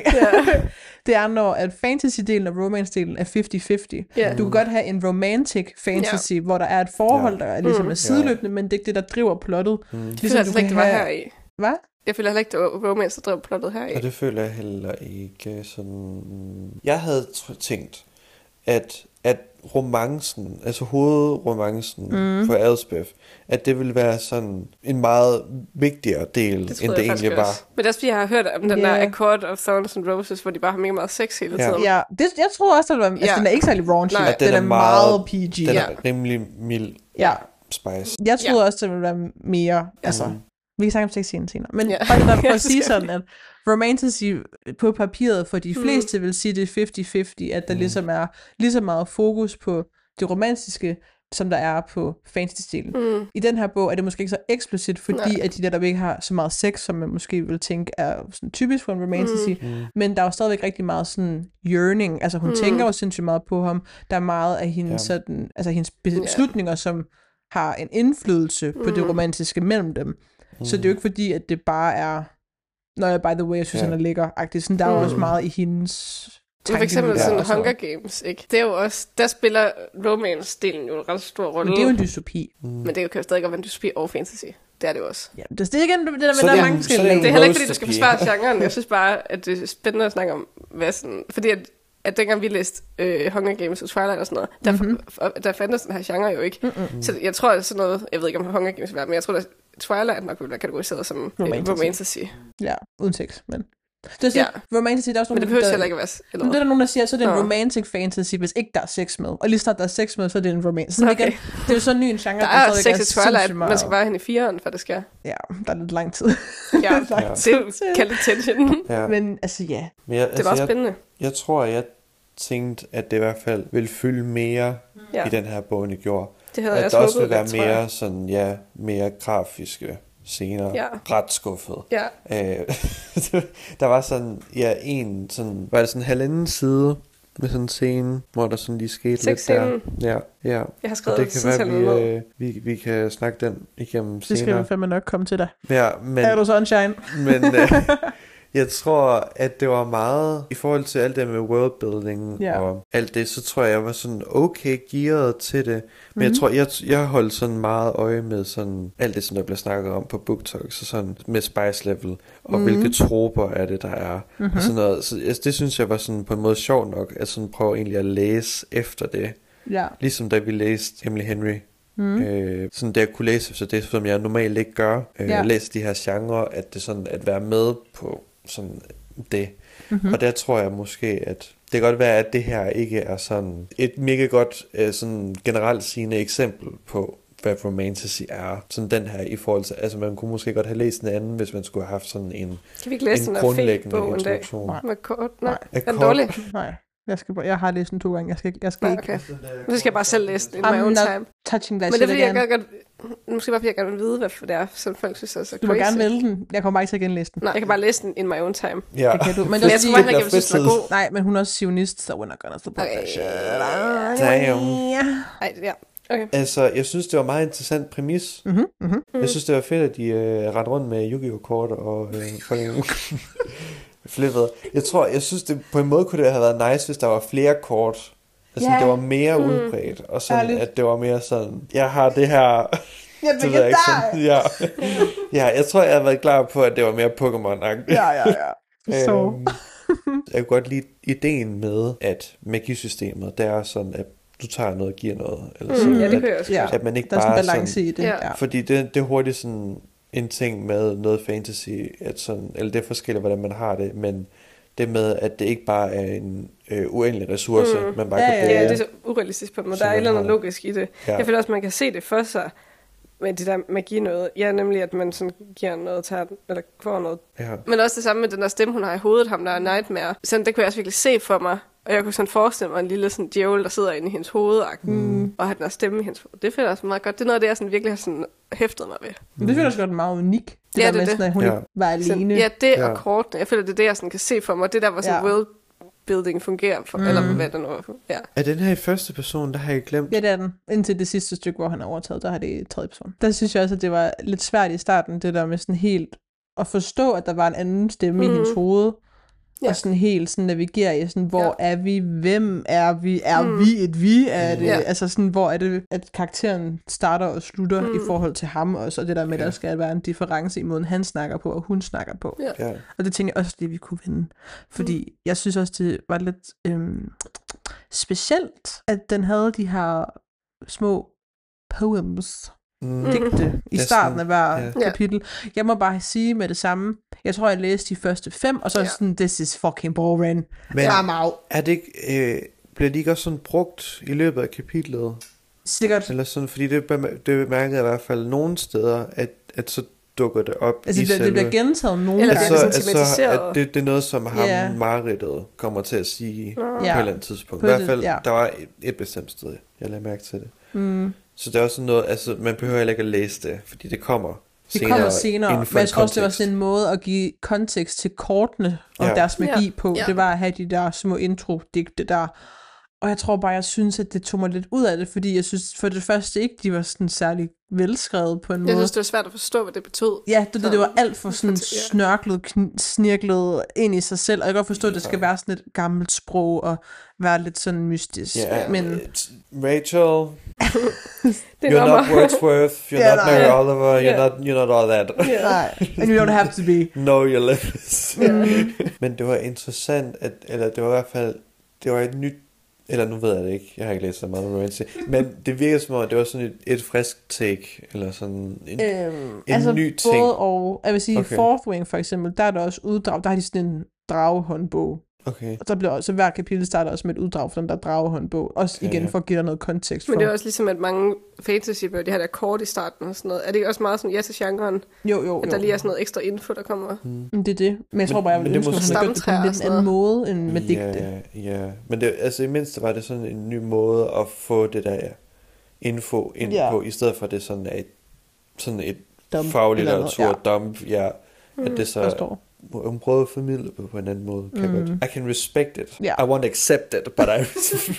Det er, når at fantasy-delen og romance-delen er halvtreds halvtreds. Yeah. Du kan godt have en romantic fantasy, yeah. hvor der er et forhold, yeah. der er, ligesom mm. er sideløbende, men det er ikke det, der driver plottet. Mm. Ligesom, jeg føler altså ikke, det var her i. Hvad? Jeg føler heller ikke, det var romance, der drev plottet her i. Og det føler jeg heller ikke sådan... Jeg havde tænkt, at, at romancen, altså hovedromancen mm. for Elspeth, at det ville være sådan en meget vigtigere del, det end det egentlig var. Også. Men det er også fordi, jeg har hørt om den yeah. der Accord of Thorns and Roses, hvor de bare har mega meget sex hele tiden. Ja, det, jeg tror også, at altså, ja. den er ikke særlig raunchy. Nej, den, den er, er meget P G. Den ja. er rimelig mild ja. spice. Jeg troede ja. også, det ville være mere... Altså, mm. vi kan snakke om sexscenen senere. Men ja. bare for at sige sådan, at romantasy på papiret for de fleste mm. vil sige, det er halvtreds halvtreds, at der mm. ligesom er lige så meget fokus på det romantiske, som der er på fantasy-stilen. Mm. I den her bog er det måske ikke så eksplicit, fordi Nej. at de der ikke har så meget sex, som man måske vil tænke er sådan typisk for en romantasy, mm. men der er jo stadigvæk rigtig meget sådan yearning, altså hun mm. tænker jo sindssygt meget på ham, der er meget af hendes, ja. sådan, altså hendes beslutninger, yeah. som har en indflydelse på mm. det romantiske mellem dem. Mm. Så det er jo ikke fordi, at det bare er, når jeg by the way, jeg synes, yeah. han er lækker-agtig, sådan der er jo mm. også meget i hendes... For eksempel sådan Hunger Games, ikke? Det er jo også, der spiller romance-delen jo en ret stor rolle. Men det er jo en dystopi. Mm. Men det kan jo stadig godt være en dystopi og fantasy. Det er det jo også. Ja, det er igen det der med, der er mange forskellige. Det er heller ikke, fordi du skal forsvare genren. Jeg synes bare, at det er spændende at snakke om, hvad sådan... Fordi at, at dengang vi læste øh, Hunger Games og Twilight og sådan noget, der, mm-hmm. for, der fandtes den her genre jo ikke. Mm-hmm. Så jeg tror, at sådan noget... Jeg ved ikke, om Hunger Games vil være, men jeg tror, at Twilight nok vil være kategoriseret som romantasy. romantasy. Ja, uden sex, men... Det er, ja. romantasy, der er også men det behøver heller ikke at være... Eller men det er der nogen, der siger, så er det en romantic fantasy, hvis ikke der er sex med. Og lige snart der er sex med, så er det en romantic. Så okay. igen, det er jo så en ny en genre. Der er sex i Twilight, man skal bare hen i fireren, for det skal. Ja, der er lidt lang tid. Ja, lang tid. Kald det tension. Ja. Men altså ja. Men jeg, det var altså, spændende. Jeg, jeg tror, jeg tænkte, at det i hvert fald ville fylde mere ja. i den her bog, end det gjorde. Det havde at jeg også der også håbet, ville være mere sådan, ja, mere grafiske scener, ja. ret skuffet. Ja. Øh, der var sådan, ja, en sådan, var det sådan en halvanden side med sådan en scene, hvor der sådan lige skete lidt Sexscenen. der. Ja, ja. Jeg har skrevet og det kan tidstallet være, ned. vi, øh, vi, vi kan snakke den igennem Det skal senere. vi fandme nok komme til dig. Ja, men, Er du sunshine? men øh, jeg tror, at det var meget, i forhold til alt det med worldbuilding Ja. og alt det, så tror jeg, jeg var sådan okay gearet til det. Men Mhm. jeg tror, jeg, jeg holdt sådan meget øje med sådan alt det, som der bliver snakket om på BookTok, så sådan med spice level, og Mhm. hvilke troper er det, der er, Mhm. og sådan noget. Så altså, det synes jeg var sådan på en måde sjovt nok, at sådan prøve egentlig at læse efter det. Ja. Ligesom da vi læste Emily Henry. Mm. Øh, sådan det at kunne læse efter det, som jeg normalt ikke gør. Øh, Ja. Læse de her genrer, at det sådan at være med på sådan det. Mm-hmm. Og der tror jeg måske, at det kan godt være, at det her ikke er sådan et mega godt øh, sådan generelt sigende eksempel på, hvad romantasy er. Sådan den her i forhold til, altså man kunne måske godt have læst en anden, hvis man skulle have haft sådan en, Kan vi ikke læse en den her grundlæggende bog en dag? introduktion. Nej. Med kort? Nej. Er Er den kort- dårlig? Nej, jeg, skal, bare- jeg har læst den to gange. Jeg skal, jeg skal Nej, ikke okay. Men så skal jeg bare selv læse den in I'm my own not time. touching that Men det er shit fordi, jeg again. godt, godt, måske bare fordi jeg gerne vil vide, hvad for det er, som folk synes er så Du må crazy. gerne vælge den. Jeg kommer bare ikke til at genlæse den. Nej, jeg kan bare læse den in my own time. Ja. Det kan du. Men Men det er jeg tror fordi, bare ikke, jeg bliver vil synes, den er fritid. god. nej, men hun er også sionist, så we're not gonna support that Okay. shit. Damn. Ej, ja. Okay. Altså, jeg synes, det var meget interessant præmis. Mhm, mhm. Jeg synes, det var fedt, at de øh, rendte rundt med Yu-Gi-Oh! Kort og øh, fucking flippet. Jeg tror, jeg synes, det på en måde kunne det have været nice, hvis der var flere kort. Altså, Ja. det var mere Mm. udbredt. Og sådan, Ærligt. at det var mere sådan, jeg har det her... Jeg det ved jeg ikke sådan, ja. ja, jeg tror, jeg havde været klar på, at det var mere Pokémon-agtigt. Ja, ja, ja. Så. Øhm, jeg kunne godt lide ideen med, at magisystemet, det er sådan, at du tager noget og giver noget. Eller sådan, Mm, ja, det at, kunne jeg også Ja. godt. at man ikke Der er sådan bare en balance sådan, i det. Ja. Ja. fordi det, det er hurtigt sådan en ting med noget fantasy, at sådan, eller det er forskelligt, hvordan man har det, men det med, at det ikke bare er en øh, uendelig ressource, Mm. man bare Ja, kan ja, bruge. Ja, det er så urealistisk på en måde. Så Der er et man eller andet har- logisk i det. Ja. Jeg føler også, man kan se det for sig med det der magi noget. Ja, nemlig at man sådan giver noget, tager, eller får noget. Ja. Men også det samme med den der stemme, hun har i hovedet, ham der er Nightmare. Sådan, det kunne jeg også virkelig se for mig. Og jeg kunne sådan forestille mig en lille sådan djævel, der sidder inde i hendes hoved, mm. og har den der stemme i hendes hoved. Det føler jeg også meget godt. Det er noget af det, jeg sådan virkelig har sådan hæftet mig ved. Men det føler jeg også godt meget unik. Det Ja, der det er med det. sådan, at hun Ja. ikke var Sådan, alene. ja, det Ja. og kortene. Jeg føler, det er det, jeg sådan kan se for mig. Det der, hvor sådan Ja. world building fungerer for, mm. eller hvad det nu er. Ja. Er den her i første person, der har jeg glemt? Ja, det er den. Indtil det sidste stykke, hvor han er overtaget, der har det i tredje person. Der synes jeg også, at det var lidt svært i starten, det der med sådan helt at forstå, at der var en anden stemme mm. i hendes hoved. Ja. Og sådan helt sådan navigere i sådan, hvor Ja. er vi, hvem er vi, er Mm. vi et vi, er det, Ja. altså sådan, hvor er det, at karakteren starter og slutter Mm. i forhold til ham også, og det der med, at Ja. der skal være en difference i måden, han snakker på, og hun snakker på. Ja. Ja. Og det tænker jeg også lige, vi kunne vinde. Fordi mm. jeg synes også, det var lidt øhm, specielt, at den havde de her små poems, Mm. digte, i Ja, starten sådan, af hver ja. kapitel. Jeg må bare sige med det samme, jeg tror, jeg læste de første fem, og så er Ja. sådan, this is fucking boring. Men I'm out. er det ikke, øh, bliver de ikke også sådan brugt i løbet af kapitlet? Sikkert. Eller sådan, fordi det, bem- det bemærkede jeg i hvert fald nogle steder, at, at så dukker det op Altså, i det, bliver- det bliver selve... gentaget nogle Eller gange. det er Altså, sådan altså tematiseret. at det, det er noget, som ham, Ja. Maridtet, kommer til at sige Nå. på Ja. et eller andet tidspunkt. På I et- hvert fald, ja. der var et, et bestemt sted, jeg lagde mærke til det. Mm. Så det er også sådan noget, altså man behøver heller ikke at læse det, fordi det kommer Det senere. kommer senere, inden for men jeg en tror også, det var kontekst. sådan en måde at give kontekst til kortene og Ja. deres magi Ja. på. Ja. Det var at have de der små intro-digte der. Og jeg tror bare, jeg synes, at det tog mig lidt ud af det, fordi jeg synes for det første ikke, de var sådan særlig velskrevet på en Jeg måde. synes, det var svært at forstå, hvad det betød. Ja, det, det, det var alt for sådan Ja. snørklet, kn- snirklet ind i sig selv, og jeg kan godt forstå, at det skal være sådan et gammelt sprog, og være lidt sådan mystisk. Ja, Men it's- Rachel, Det you're er not Wordsworth, you're Ja, not nej. Mary Oliver, you're, Ja. not, you're not all that. nej, and you don't have to be. Know your limits. Ja. Men det var interessant, at, eller det var i hvert fald, det var et nyt, eller nu ved jeg det ikke, jeg har ikke læst så meget om romantic, men det virker som om, det var sådan et, et frisk take, eller sådan en, Øhm, en altså ny ting. både og, jeg vil sige, Okay. okay. Fourth Wing for eksempel, der er der også uddrag, der har de sådan en dragehåndbog. Okay. Og der bliver også, hver kapitel starter også med et uddrag for den der dragehåndbog. Også Okay, igen ja. for at give dig noget kontekst for. Men det er også ligesom, at mange fantasybøger, de har der kort i starten og sådan noget. Er det ikke også meget sådan ja til genren, jo, jo, at der jo. lige er sådan noget ekstra info, der kommer? Men det er det. Men jeg tror bare, jeg men ville det er ønske, at måske- hun havde gjort det på en Stamtræer lidt og sådan anden måde end med digte. Ja, ja. Men det, altså i mindste var det sådan en ny måde at få det der info ind Ja. på, i stedet for at det sådan er et, sådan et Dump faglitteratur eller noget, dump, ja, mm. at det så hun prøvede at formidle det på en anden måde. Kan mm. godt. I can respect it. Yeah. I won't accept it, but I...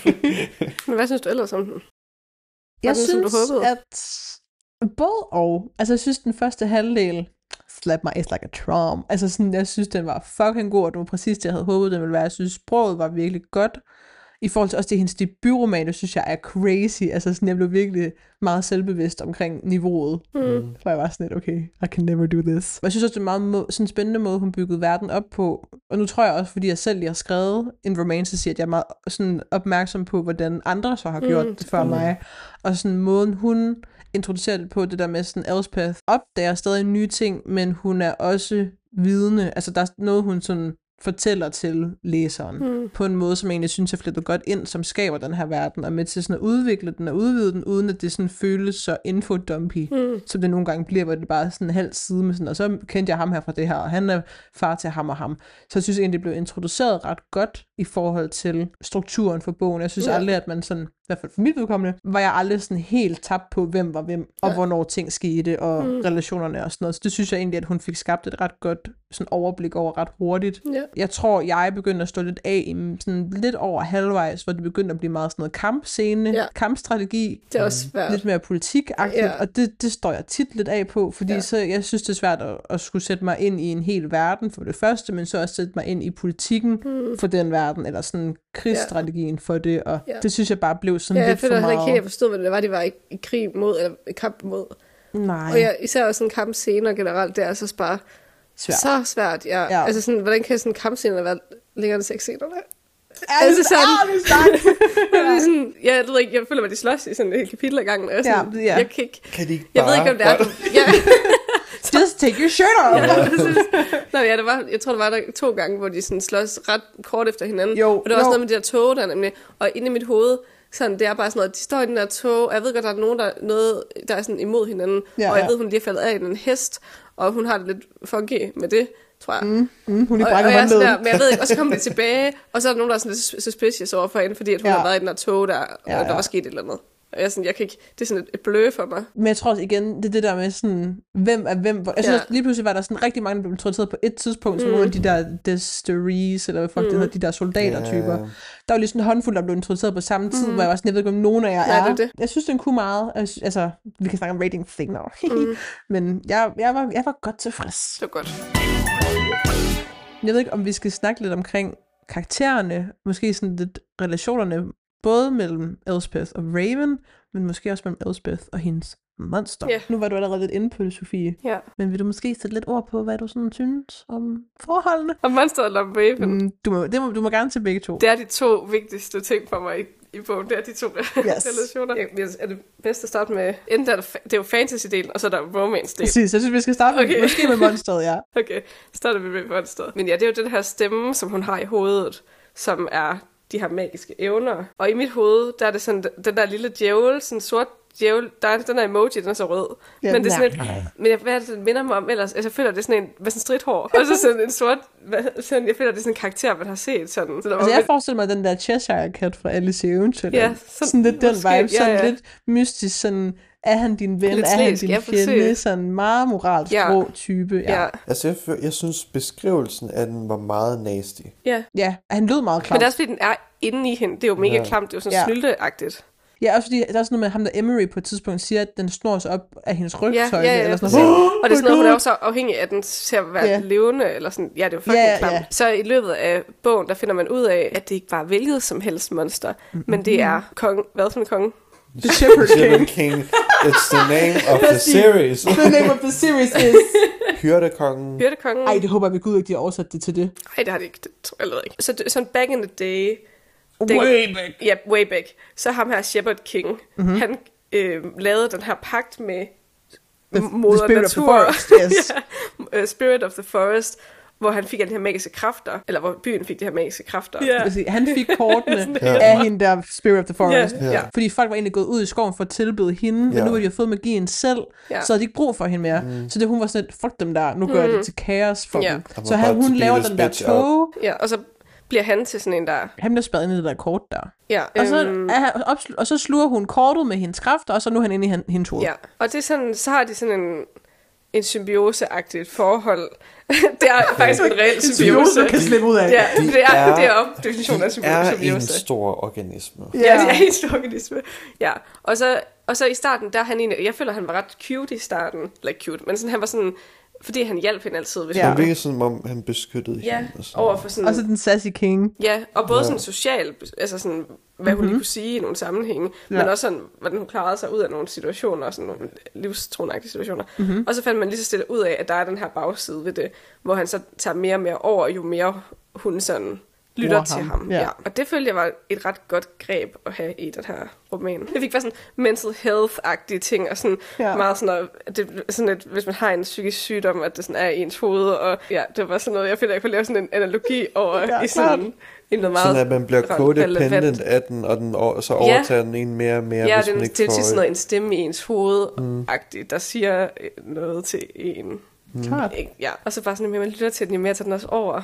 Men hvad synes du ellers om den? Jeg den, synes, at både og. Altså, jeg synes, den første halvdel slap my ass like a trom. Altså, sådan, jeg synes, den var fucking god, og det var præcis det, jeg havde håbet, den ville være. Jeg synes, sproget var virkelig godt. I forhold til også det, hendes debutroman, det synes jeg er crazy. Altså, sådan, jeg blev virkelig meget selvbevidst omkring niveauet. Mm. For jeg var sådan lidt, okay, I can never do this. Men jeg synes også, det er en meget må- sådan spændende måde, hun byggede verden op på. Og nu tror jeg også, fordi jeg selv lige har skrevet en romance, at jeg er meget sådan opmærksom på, hvordan andre så har gjort mm. det før mm. mig. Og sådan måden, hun introducerer det på, det der med sådan, Elspeth opdager stadig nye ting, men hun er også vidne. Altså, der er noget, hun sådan fortæller til læseren mm. på en måde, som jeg egentlig synes er flettet godt ind, som skaber den her verden, og med til sådan at udvikle den og udvide den, uden at det sådan føles så infodumpy, mm. som det nogle gange bliver, hvor det bare er sådan en halv side med sådan, og så kendte jeg ham her fra det her, og han er far til ham og ham. Så jeg synes egentlig, det blev introduceret ret godt i forhold til strukturen for bogen. Jeg synes yeah. aldrig, at man sådan, i hvert fald for mit udkommende, var jeg aldrig sådan helt tabt på, hvem var hvem, og ja. hvornår ting skete, og mm. relationerne og sådan noget. Så det synes jeg egentlig, at hun fik skabt et ret godt sådan overblik over ret hurtigt. Ja. Jeg tror, jeg begyndte at stå lidt af i sådan lidt over halvvejs, hvor det begyndte at blive meget sådan noget kampscene, ja. kampstrategi. Det er også svært. Lidt mere politikagtigt, ja. og det, det står jeg tit lidt af på, fordi ja. så jeg synes, det er svært at, at skulle sætte mig ind i en hel verden for det første, men så også sætte mig ind i politikken mm. for den verden, eller sådan krigsstrategien ja. for det, og ja. det synes jeg bare blev sådan ja, lidt for meget. Jeg føler ikke helt, jeg forstod, hvad det var, de var i, i krig mod, eller i kamp mod. Nej. Og jeg, især også sådan kampscener generelt, det er altså bare svært. Så svært, ja. ja. Altså sådan, hvordan kan sådan kampscener være længere end seks scener? Altså sådan, ja, sådan, ja, jeg ved ikke, jeg føler mig, de slås i sådan et helt kapitel ad gangen. Og sådan, ja, ja. Jeg kan ikke, kan de ikke jeg ved ikke, om det er. Ja. Just take your shirt off. Ja, Nå, ja, det var, jeg tror, det var der to gange, hvor de sådan slås ret kort efter hinanden. Jo, og det var jo. også noget med de der tog der nemlig. Og inde i mit hoved, sådan, det er bare sådan noget, de står i den der tog, og jeg ved godt, der er nogen, der, noget, der er sådan imod hinanden. Ja, og jeg ja. ved, hun lige er faldet af i en hest, og hun har det lidt funky med det, tror jeg. Mm, mm, hun er og, og jeg der, men jeg ved ikke, og så kommer de tilbage, og så er der nogen, der er sådan lidt suspicious overfor hende, fordi at hun ja. har været i den der tog der, og ja, ja. der var sket et eller andet. Og jeg, sådan, jeg kan ikke, det er sådan et, et blø for mig. Men jeg tror også igen, det er det der med sådan, hvem er hvem. Jeg synes ja. lige pludselig var der sådan rigtig mange, der blev introduceret på et tidspunkt, som mm. nogle af de der Desteries, eller hvad folk mm. det hedder, de der soldatertyper. Yeah. Der var lige sådan en håndfuld, der blev introduceret på samme tid, mm. hvor jeg var sådan, jeg ved ikke, om nogen af jer ja, er. Det det. Jeg synes, den kunne meget. Altså, vi kan snakke om rating thing now. mm. Men jeg, jeg, var, jeg var godt tilfreds. Det var godt. Jeg ved ikke, om vi skal snakke lidt omkring karaktererne, måske sådan lidt relationerne, både mellem Elspeth og Raven, men måske også mellem Elspeth og hendes monster. Yeah. Nu var du allerede lidt inde på det, Sofie. Yeah. Men vil du måske sætte lidt ord på, hvad du sådan synes om forholdene? Om monster eller om Raven? Mm, du, må, det må, du må gerne til begge to. Det er de to vigtigste ting for mig i, i bogen. Det er de to yes. relationer. Ja, er det bedst at starte med, enten der er det, det er jo fantasy-delen, og så er der romance-delen. Præcis, jeg synes, vi skal starte med, okay. måske med monsteret, ja. Okay, starter vi med monsteret. Men ja, det er jo den her stemme, som hun har i hovedet, som er de her magiske evner. Og i mit hoved, der er det sådan, den der lille djævel, sådan sort djævel, der er den der emoji, den er så rød. Ja, men det er sådan et, men jeg, hvad er det, den minder mig om ellers? Altså, jeg føler, det er sådan en, med sådan stridt hår. Og så sådan en sort, hvad, sådan, jeg føler, det er sådan en karakter, man har set. Sådan. Så altså, jeg forestiller mig den der Cheshire Cat fra Alice i Eventyr. Ja, sådan, sådan lidt den vibe, sådan ja, ja. lidt mystisk, sådan, er han din ven, lidt er han din fjende, sådan meget moralsk ja. rå type. Ja. Ja. Altså, jeg, jeg synes, beskrivelsen af den var meget nasty. Ja. Ja, han lød meget klam. Men det er også, fordi den er inde i hende. Det er jo mega ja. klamt, det er jo sådan ja. snylteagtigt. Ja, også fordi der er sådan noget med ham, der Emery på et tidspunkt siger, at den snor sig op af hendes rygtøj. Ja, ja, ja, eller sådan noget. Oh, og det er sådan noget, hun er også afhængig af, at den ser at være yeah. levende, eller sådan. Ja, det er jo fucking yeah, klamt. Yeah. Så i løbet af bogen, der finder man ud af, at det ikke bare er hvilket som helst monster, mm-hmm. men det er kong, hvad for en konge? The Shepherd King. King. It's the name of the series. The name of the series is... Hyrdekongen. Hyrdekongen. Ej, det håber jeg ved Gud ikke, de har oversat det til det. Ej, det har de ikke. Det tror jeg ikke. Så sådan back in the day... Den, way back. Ja, way back. Så ham her Shepherd King, mm-hmm. han øh, lavede den her pagt med the, moder the natur. Of the forest, yes. yeah. uh, Spirit of the Forest, hvor han fik alle de her magiske kræfter, eller hvor byen fik de her magiske kræfter. Yeah. Han fik kortene af hende der Spirit of the Forest. Yeah. Yeah. Fordi folk var egentlig gået ud i skoven for at tilbede hende, yeah. men nu har de jo fået magien selv, yeah. så havde de ikke brug for hende mere. Mm. Så det hun var sådan, fuck dem der, nu gør mm. det til kaos for yeah. dem. Så han, hun laver den der tog. Ja, og så bliver han til sådan en der... Han bliver spadet ind i det der kort der. Ja. Og så, øhm... er, og så sluger hun kortet med hendes kræfter, og så nu er han inde i hendes hoved. Ja, og det er sådan, så har de sådan en... en symbioseagtigt forhold. Det er faktisk en reel symbiose. Symbioser kan slippe ud af. Ja, De det er, er- det er op definitionen af De er symbiose. en stor organisme. Ja, det er en stor organisme. Ja, og så, og så i starten, der er han en, jeg føler, han var ret cute i starten. Eller cute, men sådan, han var sådan, fordi han hjalp hende altid. Hvis Ja. hun- Det virkede som om, han beskyttede Ja, hende. Og sådan. over for sådan... Og så den sassy king. Ja, og både Ja. sådan social, altså sådan, hvad hun lige kunne sige i nogle sammenhænge, Ja. men også sådan, hvordan hun klarede sig ud af nogle situationer, og sådan nogle livstruenagtige situationer. Mm-hmm. Og så fandt man lige så stille ud af, at der er den her bagside ved det, hvor han så tager mere og mere over, jo mere hun sådan lytter Bruger til ham. ham. Ja. Ja. Og det følte jeg var et ret godt greb at have i den her roman. Jeg fik bare sådan mental health-agtige ting, og sådan Ja. ja. meget sådan, at det, sådan et, hvis man har en psykisk sygdom, at det sådan er i ens hoved, og ja, det var sådan noget, jeg følte, jeg kunne lave sådan en analogi over Ja, i sådan i noget meget Sådan at man bliver codependent relevant. af den, og den og så overtager den en mere og mere, Ja, hvis det, man det, ikke det er får tit sådan noget, en stemme i ens hoved-agtigt, mm. der siger øh, noget til en. Klart. Ikke? Ja. Og så bare sådan, at man lytter til den, jo mere tager den også over.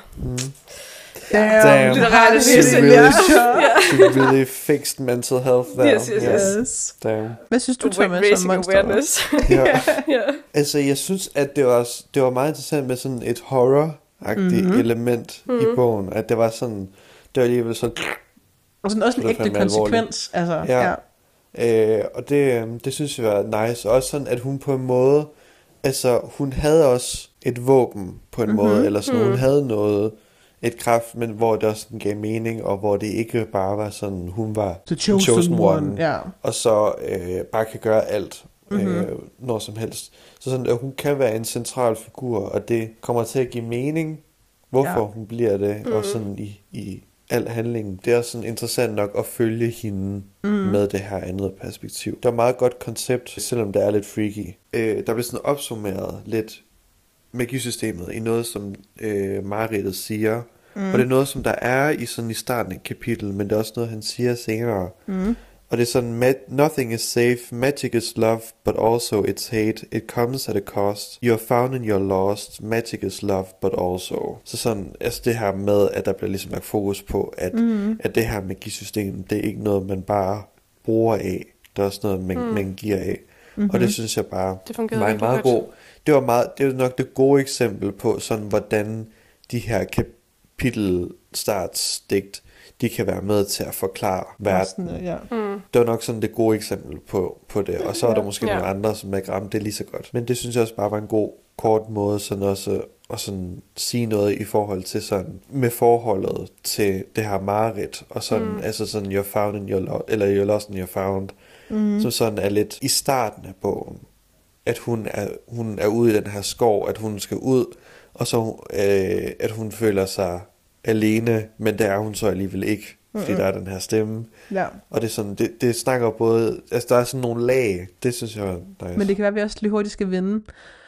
Damn. Litterære analyse. She really, Ja. she really fixed mental health there. Yes, yes, yes. Yes. Damn. Hvad synes du, Thomas, om Raising monster? awareness. Ja. ja. Altså, jeg synes, at det var, også- det var meget interessant med sådan et horror-agtigt Mhm. element mm-hmm. i bogen. At det var sådan, det var alligevel sådan, Og sådan også en Det er ægte fandme konsekvens. Altså, Ja. ja. øh, og det, øh, det synes jeg var nice. Også sådan, at hun på en måde, altså, hun havde også et våben på en mm-hmm. måde, eller sådan, hun havde noget, et kraft, men hvor det også sådan gav mening, og hvor det ikke bare var sådan, hun var The chosen one. Ja. og så øh, bare kan gøre alt, Mhm. øh, når som helst. Så sådan, at hun kan være en central figur, og det kommer til at give mening, hvorfor Ja. ja. hun bliver det, Mhm. og sådan i, i al handlingen. Det er også sådan interessant nok at følge hende Mhm. med det her andet perspektiv. Der er et meget godt koncept, selvom det er lidt freaky. Øh, der bliver sådan opsummeret lidt magisystemet i noget, som øh, Maridtet siger. Mm. Og det er noget, som der er i sådan i starten af et kapitel, men det er også noget, han siger senere. Mm. Og det er sådan, "Ma- nothing is safe, magic is love, but also it's hate, it comes at a cost, you're found and you're lost, magic is love, but also." Så sådan, altså det her med, at der bliver ligesom lagt fokus på, at, mm. at det her magisystem, det er ikke noget, man bare bruger af, det er også noget, man, mm. man giver af. Mm-hmm. Og det synes jeg bare Det fungerede var en virkelig meget godt. god. Det var meget, det er nok det gode eksempel på sådan, hvordan de her kapitel startsdigt, de kan være med til at forklare verden. Sådan, ja. Mm. Det var nok sådan det gode eksempel på, på det. Og så er der måske Ja. nogle andre, som ikke ramte det lige så godt. Men det synes jeg også bare var en god, kort måde sådan også at sådan sige noget i forhold til sådan, med forholdet til det her mareridt. Og sådan, mm. altså sådan, you're found and you're lost, eller you're lost and you're found. Mm. Som sådan er lidt i starten af bogen. At hun er, hun er ude i den her skov, at hun skal ud, og så øh, at hun føler sig alene, men det er hun så alligevel ikke, fordi mm-hmm. der er den her stemme. ja. Og det er sådan, det, det snakker både, altså der er sådan nogle lag, det synes jeg er nice. Men det kan være, at vi også lige hurtigt skal vinde.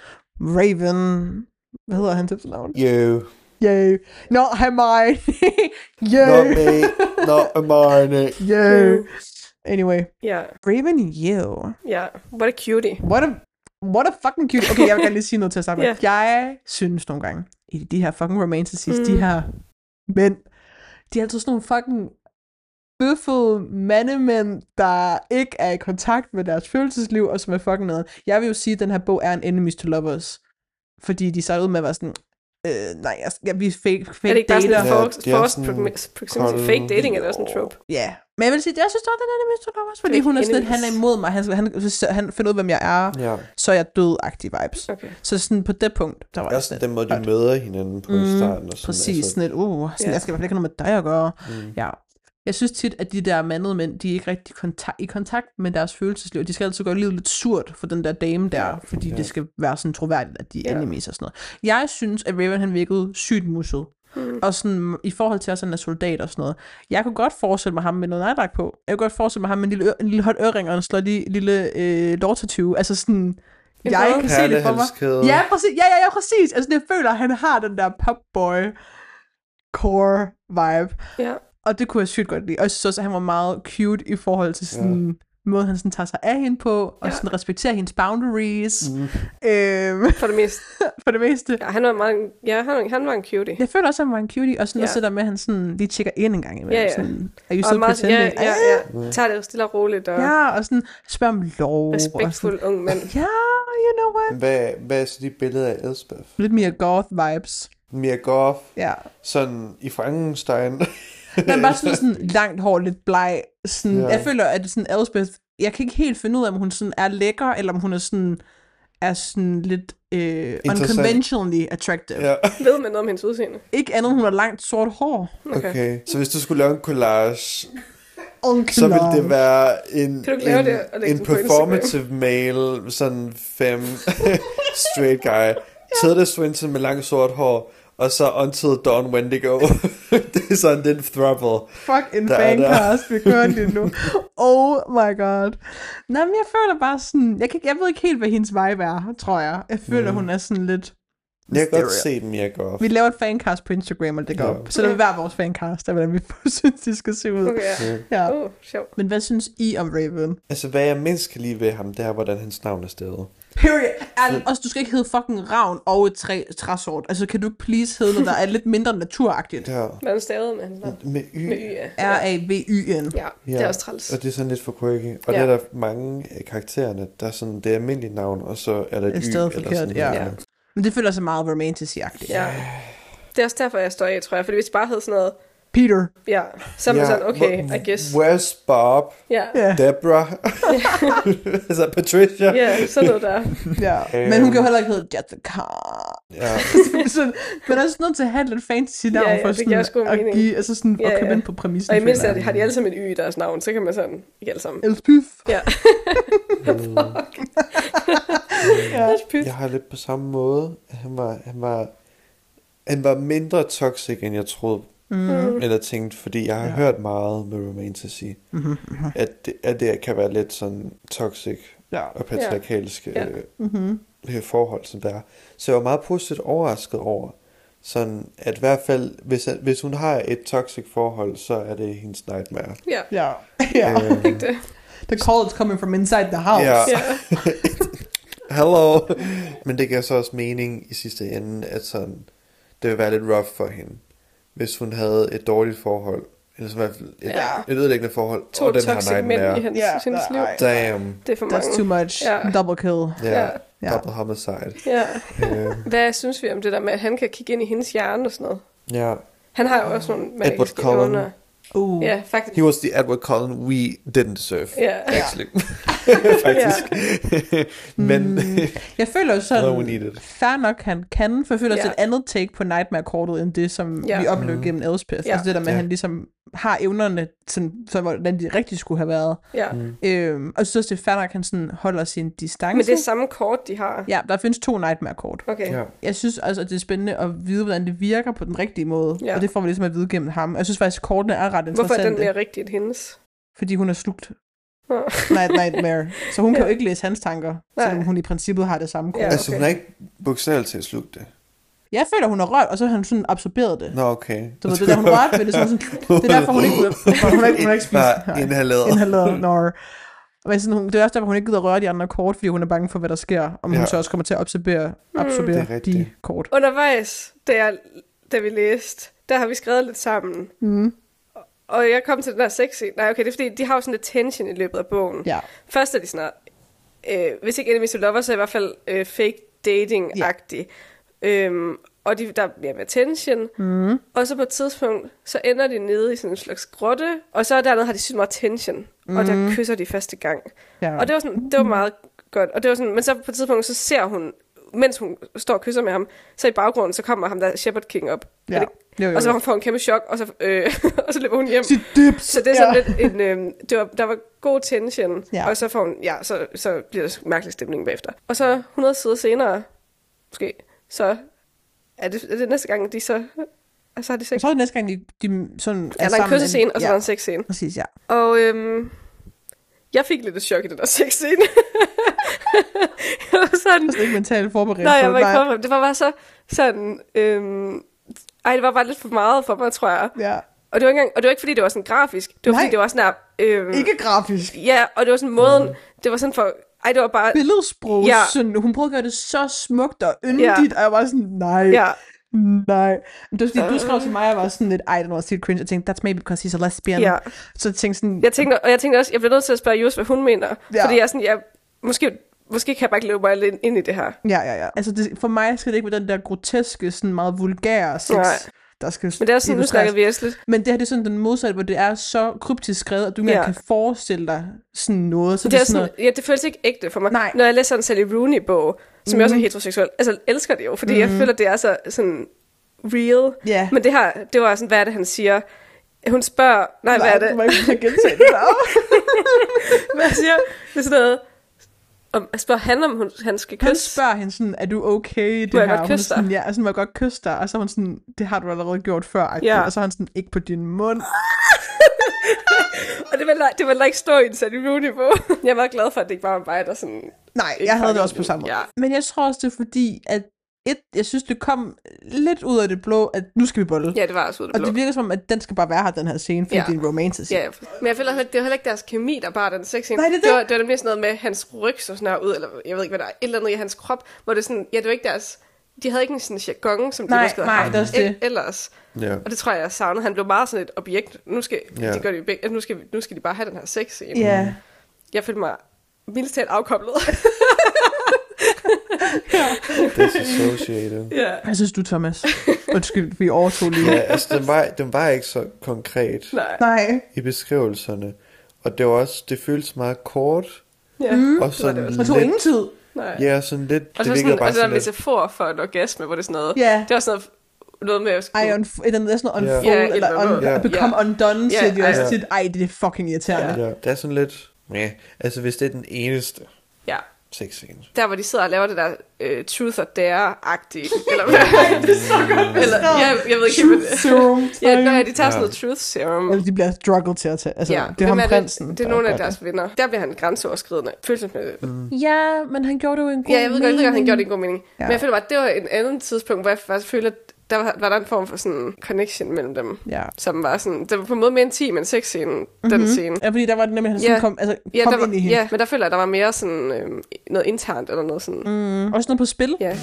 Raven. Hvad hedder han til navn? You, Yay. Not Hermione. Yay. not me, not Hermione. Yay. Anyway. Ja, Raven, you. ja. What a cutie. What a, what a fucking cute. Okay, jeg vil gerne lige sige noget til at starte med. Ja. Jeg synes nogle gange, i de her fucking romances, Mm. de her mænd, de er altid sådan nogle fucking bøffede mandemænd, der ikke er i kontakt med deres følelsesliv, og som er fucking noget. Jeg vil jo sige, at den her bog er en enemies to lovers. Fordi de startede ud med at være sådan, øh, nej, jeg, jeg, vi er fake, fake Er det ikke bare sådan dater. lidt Ja, forced de er forced sådan proximity? proximity? kolde Fake dating er da også en og- trope. Ja, men jeg vil sige, jeg synes også, den er enemies to lovers, fordi Fordi hun er sådan lidt, enemies. han er imod mig, han, han, han finder ud af, hvem jeg er, Ja, så er jeg død-agtig vibes. Okay. Så sådan på det punkt, der var det er jeg også sådan den måde, de lidt, møder hinanden på i starten. Og sådan, præcis, altså, sådan lidt, uh, sådan, Ja. jeg skal i hvert fald ikke have noget med dig at gøre. Mm. Ja. Jeg synes tit, at de der mandede mænd, de er ikke rigtig kontakt, i kontakt med deres følelsesliv. De skal altid gøre livet lidt surt for den der dame der, fordi Ja. det skal være sådan troværdigt, at de er Ja. enemies og sådan noget. Jeg synes, at Raven han virkede sygt musset. Hmm. Og sådan, i forhold til, at han er soldat og sådan noget. Jeg kunne godt forestille mig ham med noget nejdragt på. Jeg kunne godt forestille mig ham med en lille, ør, en lille hot ørring og en slå lige, lille øh, lortatyve. Altså sådan, jeg hvad? kan se det for mig. Perlehalskæde. Ja, præcis. Ja, ja, ja, præcis. Altså, jeg føler, at han har den der popboy core vibe. Ja. Og det kunne jeg sygt godt lide. Og jeg synes også, at han var meget cute i forhold til sådan, måde, han sådan tager sig af hende på, og ja. sådan respekterer hendes boundaries. Mm. Øhm, for det meste. for det meste. Ja, han var, meget, ja, han, han var en cutie. Jeg føler også, at han var en cutie, og sådan ja. også der med, at han sådan lige tjekker ind en gang imellem. Ja, ja. Sådan, er you still meget, pretending? Ja, ja, ja. Mm. Tager det stille og roligt. Og ja, og sådan spørger om lov. Respektfuld ung mand. Ja, you know what? Hvad, hvad er så de billeder af Elspeth? Lidt mere goth-vibes. Mere goth. Ja. Sådan i Frankenstein. Men bare sådan, sådan langt hår, lidt bleg. Sådan, ja. Jeg føler, at sådan Elspeth, jeg kan ikke helt finde ud af, om hun sådan er lækker, eller om hun er sådan, er sådan lidt øh, unconventionally attractive. Ja. Ved man noget om hendes udseende? Ikke andet, hun har langt sort hår. Okay. okay. Så hvis du skulle lave en collage, Onkel så ville det være en, en, det en performative male, sådan fem straight guy. Tilda Swinton med langt sort hår, og så Until Dawn Wendigo. Det er sådan den throuple. Fuck en fancast, vi kører lige nu. Oh my god. Nå, men jeg føler bare sådan, jeg, kan, jeg ved ikke helt, hvad hendes vibe er, tror jeg. Jeg føler, mm. hun er sådan lidt... Jeg kan godt se den, jeg går. Vi laver et fancast på Instagram, og det går ja. op. Så det vil være vores fancast, af hvordan vi synes, de skal se ud. Okay. Ja. Uh, sjov. Men hvad synes I om Raven? Altså, hvad jeg mindst kan lide ved ham, det er, hvordan hans navn er stedet. Period. Altså, også, du skal ikke hedde fucking ravn og et træ, træsort. Altså, kan du ikke please hedde noget, der er lidt mindre naturagtigt? Ja. Hvad er stadig med hans navn? Med Y. Med Y, ja. R A V Y N. Ja, det er også træls. Og det er sådan lidt for quirky. Og ja. det er der mange af karaktererne, der er sådan, det er almindelige navn, og så er der et Y. Eller sådan ja. ja. Men det føler sig meget romantisk-agtigt. Ja. Det er også derfor, jeg står af, tror jeg. Fordi hvis det bare hed sådan noget... Peter. Ja, så er man ja. sådan, okay, I guess. Where's Bob? Ja. Yeah. Deborah? Altså Patricia? Ja, sådan noget der. Ja, um, men hun kan jo heller ikke hedde Jessica. Ja. så, men også nødt til at have lidt fantasy navn ja, ja, for sådan at give, altså sådan ja, at komme ja. ind på præmissen. Og i mindst har de alle sammen et Y i deres navn, så kan man sådan, ikke alle sammen. Elspeth. Ja. ja. Jeg har lidt på samme måde. Han var, han var, han var mindre toxic, end jeg troede. Mm. Eller tænkt, fordi jeg har ja. hørt meget med romantasy, mm-hmm. at, det, at det kan være lidt sådan toxic ja. og patriarkalske ja. mm-hmm. forhold, som der er. Så jeg var meget positivt overrasket over, sådan at i hvert fald, hvis, hvis hun har et toxic forhold, så er det hendes nightmare. Ja, ja. ja. Øh, ikke det. The call is coming from inside the house. Ja. Ja. Hello. Men det giver så også mening i sidste ende, at sådan, det vil være lidt rough for hende, hvis hun havde et dårligt forhold, eller i hvert fald et, ja. et ødelæggende forhold, to og den toxic her mænd nightmare. i hendes, yeah, hendes liv. Damn. Det er for mange. That's too much. Yeah. Double kill. Yeah. Yeah. Double homicide. Ja. Yeah. Hvad synes vi om det der med, at han kan kigge ind i hendes hjerne og sådan noget? Ja. Han har jo også nogle magiske evner. Uh. Ja, faktisk. He was the Edward Cullen we didn't deserve. Yeah. Actually. Faktisk. Men mm, jeg føler jo sådan, fair nok han kan, for jeg føler yeah. også et andet take på Nightmare-kortet, end det, som yeah. vi oplevede mm. gennem Elspeth. Yeah. Altså det der med, at yeah. han ligesom har evnerne, sådan, så hvordan de rigtig skulle have været. Yeah. Mm. Øhm, og så synes det er fair nok, at han sådan holder sin distance. Men det er samme kort, de har? Ja, der findes to Nightmare-kort. Okay. Yeah. Jeg synes altså, at det er spændende at vide, hvordan det virker på den rigtige måde. Yeah. Og det får vi ligesom at vide gennem ham. Jeg synes faktisk, at kortene er ret interessante. Hvorfor er den mere rigtig end hendes? Fordi hun er slugt. Night Nightmare. Så hun kan jo ikke læse hans tanker, selvom hun i princippet har det samme kort. Ja, okay. Altså hun er ikke bogstaveligt til at sluge det. Jeg føler, hun har rørt, og så har han sådan absorberet det. Nå, okay. Så det der, hun rørte ved det, sådan, det er derfor, hun ikke gider, hun har ikke, hun har ikke spist. Inhaleret. Inhaleret, når. Men sådan, det er også derfor, hun ikke gider røre de andre kort, fordi hun er bange for, hvad der sker, om ja. hun så også kommer til at absorbere, absorbere mm. de kort. Undervejs, da, jeg, da vi læste, der har vi skrevet lidt sammen. Mm. Og jeg kom til den der sexscene. Nej, okay, det er fordi, de har jo sådan lidt tension i løbet af bogen. Ja. Først er de sådan øh, hvis ikke enemies to lovers, så i hvert fald øh, fake dating-agtig. Ja. Øhm, og de, der bliver mere tension. Mm. Og så på et tidspunkt, så ender de nede i sådan en slags grotte. Og så dernede har de sygt meget tension. Mm. Og der kysser de første gang. Ja. Og det var, sådan, det var meget godt. Og det var sådan, men så på et tidspunkt, så ser hun, mens hun står og kysser med ham, så i baggrunden, så kommer ham der Shepherd King op. Ja. Jo, jo. Og så får hun en kæmpe chok, og så, øh, og så løber hun hjem. Så det er sådan ja. lidt en, øh, det var, der var god tension, ja. og så får hun, ja, så, så bliver der mærkelig stemning bagefter. Og så hundrede sider senere, måske, så er det, er det næste gang, de så, så har de sex. Så er det næste gang, de, de sådan ja, er der er en kyssescene, og så ja. er der en sexscene. Præcis, ja. Og øhm, jeg fik lidt et chok i den der sexscene. Jeg var sådan... Det var ikke mentalt forberedt. Nej, jeg var ikke forberedt. Det var bare så sådan... Øhm, ej, det var bare lidt for meget for mig, tror jeg. Ja. Og det var ikke engang, og det var ikke fordi det var sådan grafisk. Det var Nej. fordi det var sådan her, øhm, Ikke grafisk. Ja, og det var sådan måden, mm. det var sådan for, ej det var bare... Billedsprog, Ja. sådan, hun prøvede at gøre det så smukt og yndigt, Ja. og jeg var sådan, nej, Ja. nej. Men det var fordi, du skrev til mig, og jeg var sådan lidt, ej, det var også lidt cringe, jeg tænkte, that's maybe because he's a lesbian. Ja. Så jeg tænkte sådan... Jeg tænkte, og jeg tænkte også, jeg bliver nødt til at spørge Jus, hvad hun mener. Ja. Fordi jeg er sådan, jeg, måske, måske kan jeg bare ikke løbe mig lidt ind i det her. Ja, ja, ja. Altså, det, for mig skal det ikke være den der groteske, sådan meget vulgære sex, Nej. der skal... Men det er sådan, nu snakker vi også lidt. Men det her, det er sådan den modsatte, hvor det er så kryptisk skrevet, at du ikke Ja. ja. kan forestille dig sådan noget. Så Det, er sådan sådan, ja, det føles ikke ægte for mig. Nej. Når jeg læser en Sally Rooney-bog, som mm. jeg også er heteroseksuel, altså jeg elsker det jo, fordi mm. jeg føler, det er så sådan real. Ja. Men det her, det var sådan, hvad er det, han siger? Hun spørger, nej, hvad er det? Du må ikke gentage det der. Hvad siger? Det er sådan noget, om, jeg spørger han, om hun, han skal kysse. Han spørger hende sådan, er du okay i det Må jeg her? godt Og hun er kysse dig? sådan, ja, og sådan, må jeg godt kysse dig? Og så er hun sådan, det har du allerede gjort før. Ja. Og så er han sådan, ikke på din mund. Og det vil, det vil ikke stå i en Sally Rooney-bog. Jeg er meget glad for, at det ikke bare var mig, der sådan... Nej, Ikke jeg havde det fucking også på samme måde. Ja. Men jeg tror også, det er fordi, at et, jeg synes, det kom lidt ud af det blå, at nu skal vi bolle. Ja, det var også ud af det Og blå. det virker som om, at den skal bare være her, den her scene, fordi Ja. ja. det er en romantic. Ja, ja. Men jeg føler heller ikke, det var heller ikke deres kemi, der bare den sexscene. Nej, det er det. Det var, det var nemlig sådan noget med, hans ryg så sådan her ud, eller jeg ved ikke, hvad der er, et eller andet i hans krop, hvor det sådan, ja, det var ikke deres, de havde ikke en sådan jargon, som de Nej, måske havde nej, haft det er også det. ellers. Ja. Og det tror jeg, jeg savnede. Han blev meget sådan et objekt. Nu skal, Ja. de gør det jo begge, nu skal, nu skal de bare have den her sexscene. Ja. Jeg følte mig mildest talt afkoblet. Disassociated. Ja. Hvad synes du, Thomas? Undskyld, vi overtog lige. Ja, altså den var, den var ikke så konkret Nej. Nej. i beskrivelserne. Og det var også, det føltes meget kort. Ja. Mm. Og sådan det også. Og tog ingen tid. Nej. Ja, sådan lidt, Og så det sådan, virkede bare altså, der sådan er lidt. metafor for en orgasme, hvor det er sådan noget. Ja. Det var sådan noget, noget med at skulle... Ej, unf- et eller andet sådan noget Ja. unfold, Ja, eller eller un- noget. become Ja. undone, Ja, siger de også ja. tit. Ej, det er fucking irriterende. Ja, det er sådan lidt, ja, altså hvis det er den eneste Ja. sexscene. Der, hvor de sidder og laver det der uh, truth or dare-agtige. Eller hvad? Eller, jeg, jeg ved ikke, hvad det er. Serum. Ja, nej, de tager Ja. sådan noget truth serum. Eller de bliver struggled til at tage. Altså, Ja, det er hvem ham prinsen. Det, det er der nogle af gør deres venner. Der bliver han grænseoverskridende. Følelsesmæssigt. Mm. Ja, men han gjorde det jo en god Ja, jeg ved godt, jeg ved godt, han gjorde det en god mening. Ja. Men jeg føler bare, at det var en anden tidspunkt, hvor jeg faktisk følte, at der var, var der en form for sådan connection mellem dem. Ja. Som var sådan, det var på en måde mere intim end sexscenen, mm-hmm. den scene. Ja, fordi der var det nemlig, han Ja. sådan kom, altså, Ja, kom der var, ind i hende. ja, men der føler jeg, at der var mere sådan øh, noget internt eller noget sådan. Mm. Også noget på spil. Ja.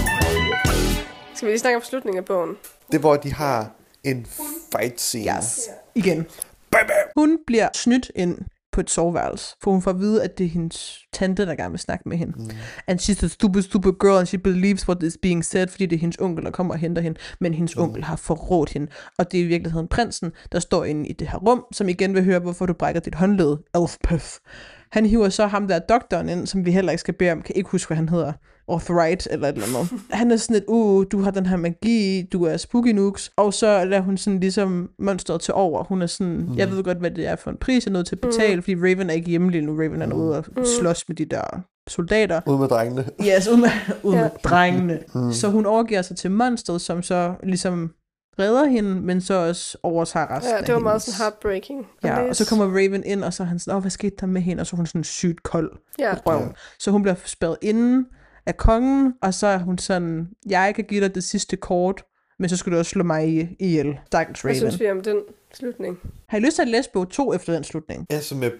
Skal vi lige snakke om slutningen af bogen? Det er, hvor de har en fight scene. Yes. Igen. Bam, bam. Hun bliver snydt ind på et soveværelse, for hun får at vide, at det er hendes tante, der gerne vil snakke med hende. Mm. And she's a stupid, stupid girl, and she believes what is being said, fordi det er hendes onkel, der kommer og henter hende, men hendes mm. onkel har forrådt hende. Og det er i virkeligheden prinsen, der står inde i det her rum, som igen vil høre, hvorfor du brækker dit håndled, Elspeth. Han hiver så ham der doktoren ind, som vi heller ikke skal bede om, kan ikke huske, hvad han hedder. Arthright eller et eller andet. Han er sådan et, uh, du har den her magi, du er spooky nooks. Og så lader hun sådan ligesom monsteret til over. Hun er sådan, mm. jeg ved godt, hvad det er for en pris, jeg er nødt til at betale, mm. fordi Raven er ikke hjemme lige nu. Raven er ude og Mm. slås med de der soldater. Ude med drengene. Yes, ude med, ude Ja. med drengene. Mm. Så hun overgiver sig til monsteret, som så ligesom redder hende, men så også overtager resten Ja, det var af meget hendes. sådan heartbreaking. at Ja, og læse. så kommer Raven ind, og så er han sådan, åh, hvad skete der med hende? Og så er hun sådan sygt kold Ja. i røven. Ja. Så hun bliver spærret inde af kongen, og så er hun sådan, jeg kan give dig det sidste kort, men så skal du også slå mig i- ihjel. Stakkels Hvad Raven. synes vi om den slutning? Har I lyst til at læse bog to efter den slutning? Altså med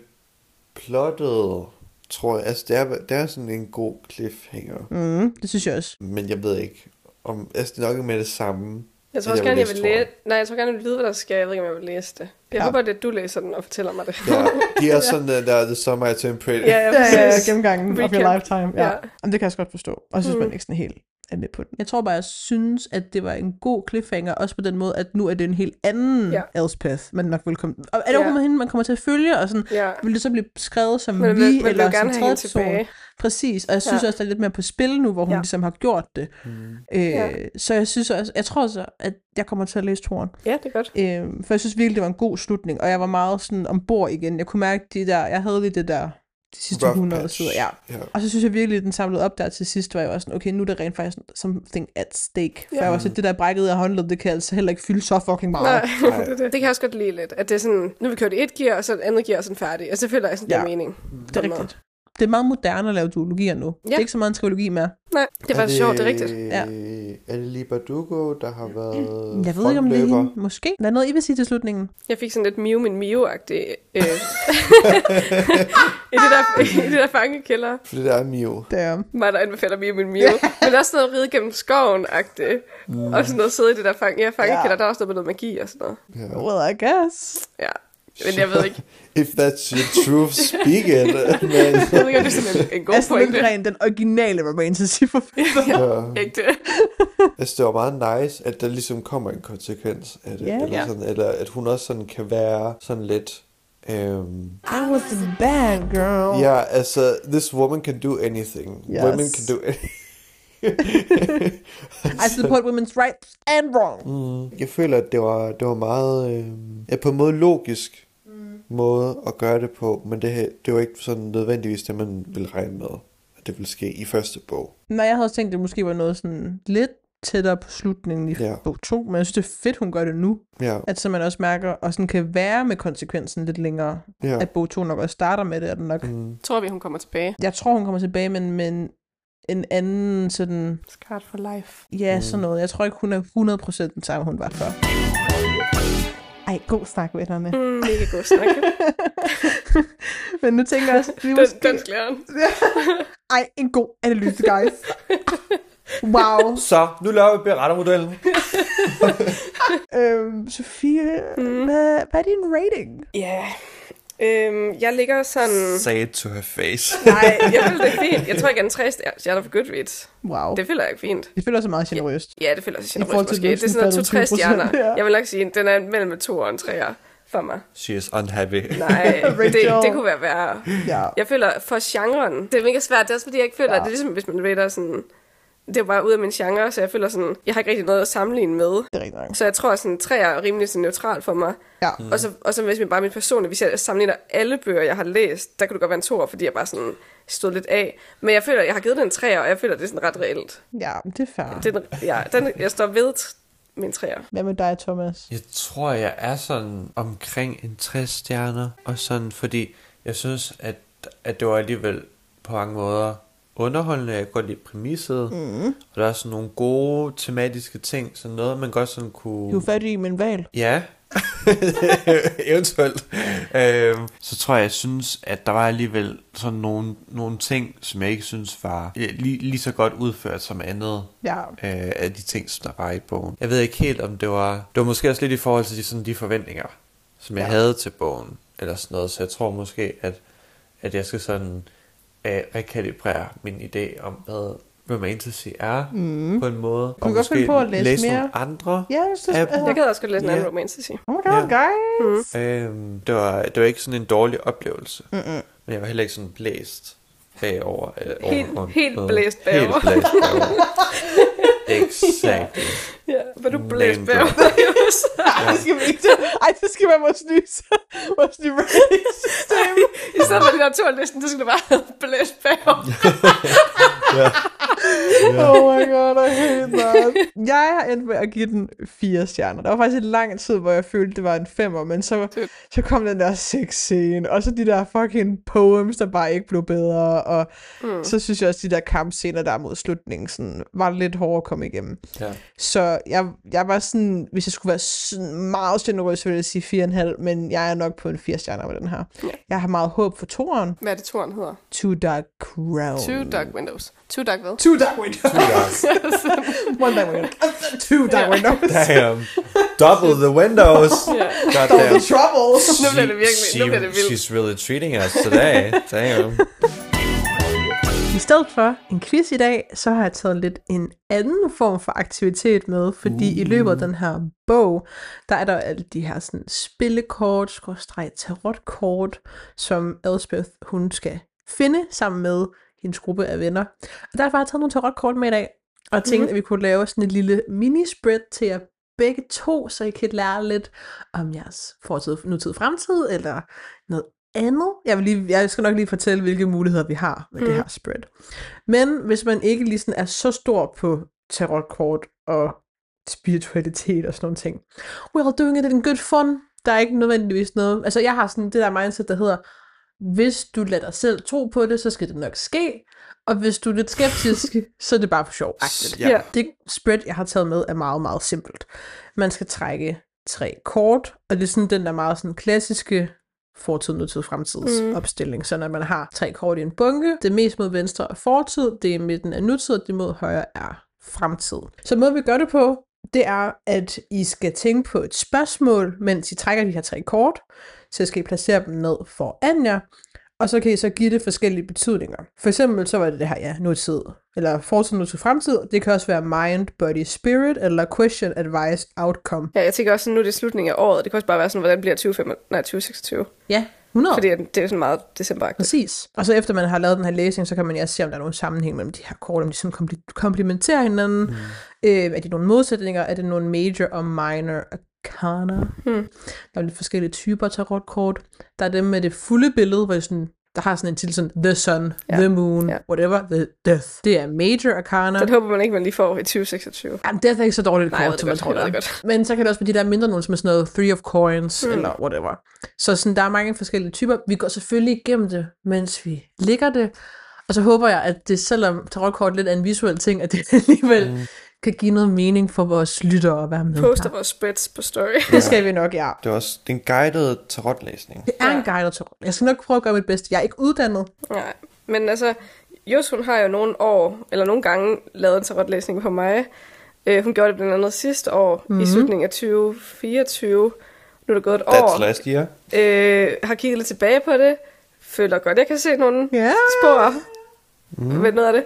plottet, tror jeg, altså det er, det er sådan en god cliffhanger. Mm, det synes jeg også. Men jeg ved ikke, om, altså det er nok ikke med det samme. Jeg tror at også gerne, jeg vil læse læse... toeren. Nej, jeg tror gerne, jeg vil vide, hvad der sker. Jeg ved ikke, om jeg vil læse det. Jeg Ja. håber, at du læser den og fortæller mig det. Ja, de er sådan, uh, der er the summer I temperate. ja, ja, Ja, ja, ja, præcis. gennemgangen of your Recap. lifetime. Ja. Ja. Jamen, det kan jeg også godt forstå. Og jeg synes, Mm. man ikke sådan helt er med på den. Jeg tror bare, jeg synes, at det var en god cliffhanger, også på den måde, at nu er det en helt anden Ja. Elspeth, man nok vil komme... Og er det Ja. ja. med hende, man kommer til at følge, og sådan, Ja. vil det så blive skrevet som Men vi, vil, vil eller jo som gerne have hende tredje person? tilbage. Præcis, og jeg synes Ja. ja. også, der er lidt mere på spil nu, hvor hun Ja. ja. ligesom har gjort det. Mm. Øh, Ja. Så jeg synes også, jeg tror så, at jeg kommer til at læse toren. Ja, det er godt. Øh, for jeg synes virkelig, det var en god slutning, og jeg var meget sådan ombord igen. Jeg kunne mærke de der, jeg havde lige det der, de sidste Rough hundrede patch. sider. Ja. Ja. Og så synes jeg virkelig, at den samlede op der til sidst, var jeg også sådan, okay, nu er der rent faktisk something at stake. For Ja. jeg var så, det der brækkede af håndled, det kan altså heller ikke fylde så fucking meget. Nej, det, er det. det kan jeg også godt lide lidt. At det er sådan, nu har vi kørt i et gear, og så et andet gear, og sådan færdig. Og så føler jeg sådan, det er Ja. mening. Det er rigtigt. Det er meget moderne at lave duologier nu. Ja. Det er ikke så meget en trilogi mere. Nej, det var er det, sjovt, det er rigtigt. Ja. Er det lige Bardugo, der har været Jeg ved ikke, om det er frontløber? hende. Måske. Der er noget, I vil sige til slutningen. Jeg fik sådan lidt Mew min Mew-agtigt øh, i det der, i det der fangekælder. For det der er Mew. Der. Mig, der anbefaler Mew min Mew. Men også noget ride gennem skoven-agtigt. Mm. Og sådan noget sidde i det der fang ja, fangekælder. Ja. Der er også noget med noget magi og sådan noget. Ja. Well, I guess. Ja, men jeg ved ikke. If that's your truth, speak it. Men... Jeg ved ikke, om det er sådan en, en god Altså pointe. Lindgren, den originale romantasy for Ja. Ikke det. Altså, det var meget nice, at der ligesom kommer en konsekvens af det. Ja. Eller, Ja. sådan, eller at hun også sådan kan være sådan lidt... Øhm, I was a bad girl. ja, altså, this woman can do anything. Yes. Women can do anything. I support women's rights and wrong. Mm, jeg føler, at det var, det var meget... Øh, ja, på en måde logisk mm. måde at gøre det på, men det, det var ikke sådan nødvendigvis det, man ville regne med, at det ville ske i første bog. Nej, jeg havde også tænkt, at det måske var noget sådan lidt tættere på slutningen i Ja. bog to, men jeg synes, det er fedt, hun gør det nu. Ja, At så man også mærker, og sådan kan være med konsekvensen lidt længere. ja. At bog to nok også starter med det, og den nok... Mm, Tror vi, hun kommer tilbage. Jeg tror, hun kommer tilbage, men, men en anden sådan... Scarred for life. Ja, Mm. sådan noget. Jeg tror ikke, hun er hundrede procent den samme, hun var før. Ej, god snak, vennerne. Mm, mega god snak. Men nu tænker jeg også... Vi Den, måske... den sklæren. Ej, en god analyse, guys. Wow. Så, nu laver vi berettermodellen. Øhm, Sofie, Mm. hvad, hvad er din rating? Ja. Øhm, jeg ligger sådan... Say it to her face. Nej, jeg føler det er fint. Jeg tror ikke, jeg er en tre stjerner for Goodreads. Wow. Det føler jeg ikke fint. Det føler også meget generøst. Ja, det føler jeg også I forhold generøst til måske. Det er sådan noget voksenfaldet to-tre tyve procent, stjerner. ja. Jeg vil nok sige, at den er mellem en to og en treer for mig. She is unhappy. Nej, det, Rachel. det kunne være værre. Ja. Jeg føler, for genren, det er mega svært. Det er også fordi, jeg ikke føler, Ja. ja. det er ligesom, hvis man rater sådan... Det er bare ud af min genre, så jeg føler sådan... Jeg har ikke rigtig noget at sammenligne med. Det er rigtig nok. Så jeg tror, at sådan tre er rimelig sådan neutral for mig. Ja. Mm. Og, så, og så hvis man bare min personlige, hvis jeg sammenligner alle bøger, jeg har læst, der kunne det godt være en toer, fordi jeg bare sådan stod lidt af. Men jeg føler, at jeg har givet den en treer, og jeg føler, at det er sådan ret reelt. Ja, det er fair. Det er, den- ja, den, jeg står ved t- min treer. Hvad med dig, Thomas? Jeg tror, jeg er sådan omkring en tres stjerner, og sådan, fordi jeg synes, at, at det var alligevel på mange måder underholdende. Jeg kan godt lide præmisset, mm. og der er sådan nogle gode tematiske ting, sådan noget, man godt sådan kunne... Du er fat i med en valg. Ja, eventuelt. Øhm, så tror jeg, jeg synes, at der var alligevel sådan nogle, nogle ting, som jeg ikke synes var lige, lige så godt udført som andet Ja. øh, af de ting, som der var i bogen. Jeg ved ikke helt, om det var... Det var måske også lidt i forhold til de, sådan, de forventninger, som jeg Ja. havde til bogen, eller sådan noget. Så jeg tror måske, at, at jeg skal sådan øh, rekalibrere min idé om, hvad romantasy er, mm. på en måde. Kunne du godt finde på at læse læse mere? nogle andre. Ja, jeg synes, Ja, altså... Jeg gad også godt læse en Ja. anden romantasy. Oh my god, Ja. guys. Øhm, det, var, det var ikke sådan en dårlig oplevelse. Mm-mm. Men jeg var heller ikke sådan blæst bagover. Øh, Helt- over, helt noget. blæst bagover. Helt blæst bagover. Exakt. Ja, var du blæst Name bag? Ej, det skal vi ikke. Ej, det skal være vores nye, vores nye rating-system. I stedet for de der to listen, så skulle du bare have blæst bag. Oh my god, I hate that. Jeg har endt med at give den fire stjerner. Der var faktisk en lang tid, hvor jeg følte, det var en femmer, men så, så kom den der sex-scene, og så de der fucking poems, der bare ikke blev bedre, og mm. så synes jeg også, de der kampscener der mod slutningen, sådan, var lidt hårde at komme igennem. Ja. Så jeg, jeg var sådan, hvis jeg skulle være sådan meget generøs, ville jeg sige fire komma fem, men jeg er nok på en fire stjerner med den her. Ja. Jeg har meget håb for toeren. Hvad er det, toren hedder? Two Dark Crown. Two Dark Windows. Two Dark hvad? Two Dark Windows. One Dark Windows. Two Dark Windows. Damn. Double the windows. Ja. Goddamn. Trouble. Nu bliver det virkelig, nu bliver det vildt. She's really treating us today. Damn. I stedet for en quiz i dag, så har jeg taget lidt en anden form for aktivitet med, fordi uh. i løbet af den her bog, der er der alle de her sådan spillekort, skråstreg tarotkort, som Elspeth hun skal finde sammen med hendes gruppe af venner. Og derfor har jeg taget nogle tarotkort med i dag, og tænkte, mm-hmm. at vi kunne lave sådan et lille mini-spread til jer begge to, så I kan lære lidt om jeres fortid, nutid, fremtid, eller noget andet. Jeg, vil lige, jeg skal nok lige fortælle, hvilke muligheder vi har med mm. det her spread. Men hvis man ikke lige sådan er så stor på tarotkort og spiritualitet og sådan nogle ting, we're doing it in good fun. Der er ikke nødvendigvis noget. Altså jeg har sådan det der mindset, der hedder, hvis du lader dig selv tro på det, så skal det nok ske. Og hvis du er lidt skeptisk, så er det bare for sjov. Ja. Det spread, jeg har taget med, er meget, meget simpelt. Man skal trække tre kort, og det er sådan den der meget sådan klassiske fortid, nutid, fremtids mm. opstilling. Så når man har tre kort i en bunke, det mest mod venstre er fortid, det er midten af nutid, og det mod højre er fremtid. Så måden vi gør det på, det er, at I skal tænke på et spørgsmål, mens I trækker de her tre kort, så skal I placere dem ned foran jer, og så kan I så give det forskellige betydninger. For eksempel så var det det her, ja, nutid, eller fortid, nutid, fremtid. Det kan også være mind, body, spirit, eller question, advice, outcome. Ja, jeg tænker også, at nu er det slutningen af året. Det kan også bare være sådan, hvordan bliver tyve seksogtyve? Ja, hundrede. Fordi det er jo sådan meget decemberagtigt. Præcis. Og så efter man har lavet den her læsning, så kan man ja se, om der er nogen sammenhæng mellem de her kort, om de sådan kompl- komplementerer hinanden. Mm. Øh, er de nogle modsætninger? Er det nogle major og minor arcana? Mm. Der er lidt forskellige typer tarotkort. Der er dem med det fulde billede, hvor det sådan, der har sådan en til sådan the sun, ja. the moon, ja. whatever, the death. Det er major arcana. Det håber man ikke, man lige får i tyve seksogtyve. Jamen, det er ikke så dårligt Nej, kort, som man tror, det er. Godt. Men så kan det også være de der mindre nogle, som er sådan noget three of coins, mm. eller whatever. Så sådan, der er mange forskellige typer. Vi går selvfølgelig igennem det, mens vi ligger det. Og så håber jeg, at det, selvom tarotkort lidt er en visuel ting, at det alligevel mm. kan give noget mening for vores lyttere at være med. Poster vores spreads på story. Det skal vi nok, ja. Det er også det er en guided tarotlæsning. Det er ja. en guided tarot. Jeg skal nok prøve at gøre mit bedste. Jeg er ikke uddannet. Nej, men altså, Jos, hun har jo nogle år, eller nogle gange, lavet en tarotlæsning på mig. Uh, hun gjorde det blandt andet sidste år, mm-hmm. i slutningen af tyve fireogtyve. Nu er det gået et That's år. last year. Uh, har kigget lidt tilbage på det. Føler godt, jeg kan se nogle yeah. spor mm. ved noget af det.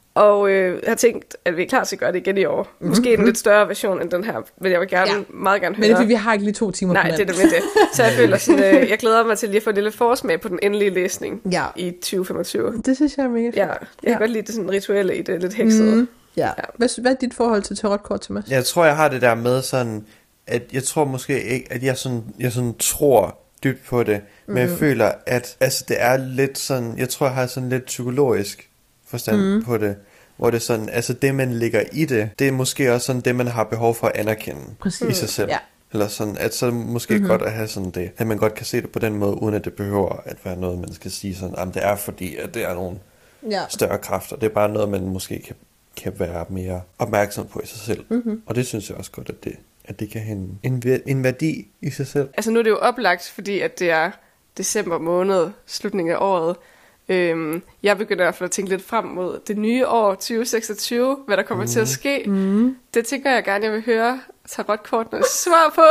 Og øh, har tænkt, at vi er klar til at gøre det igen i år. Måske mm-hmm. en lidt større version end den her, men jeg vil gerne, ja. meget gerne høre. Men det er fordi, vi har ikke lige to timer Nej, på det er det med det. Så jeg føler sådan, øh, jeg glæder mig til lige at få en lille forsmag på den endelige læsning ja. i tyve femogtyve. Det synes jeg er mega fedt. Ja, jeg kan ja. godt lide det sådan rituelle i det, lidt heksede. Mm. Ja. ja. Hvad, hvad er dit forhold til tarotkort, Thomas? Jeg tror, jeg har det der med sådan, at jeg tror måske ikke, at jeg sådan, jeg sådan tror dybt på det, men mm. jeg føler, at altså, det er lidt sådan, jeg tror, jeg har sådan lidt psykologisk forstand mm. på det. Hvor det er sådan, altså det man ligger i det, det er måske også sådan det man har behov for at anerkende Præcis. i sig selv. Ja. Eller sådan, at så måske mm-hmm. godt at have sådan det, at man godt kan se det på den måde, uden at det behøver at være noget, man skal sige sådan, at det er fordi, at det er nogle ja. større kræfter. Det er bare noget, man måske kan, kan være mere opmærksom på i sig selv. Mm-hmm. Og det synes jeg også godt, at det, at det kan have en, en, en værdi i sig selv. Altså nu er det jo oplagt, fordi at det er december måned, slutningen af året. Øhm, jeg begynder i hvert fald at tænke lidt frem mod det nye år tyve seksogtyve, hvad der kommer mm. til at ske. Mm. Det tænker jeg gerne, jeg vil høre tarotkortene svar på.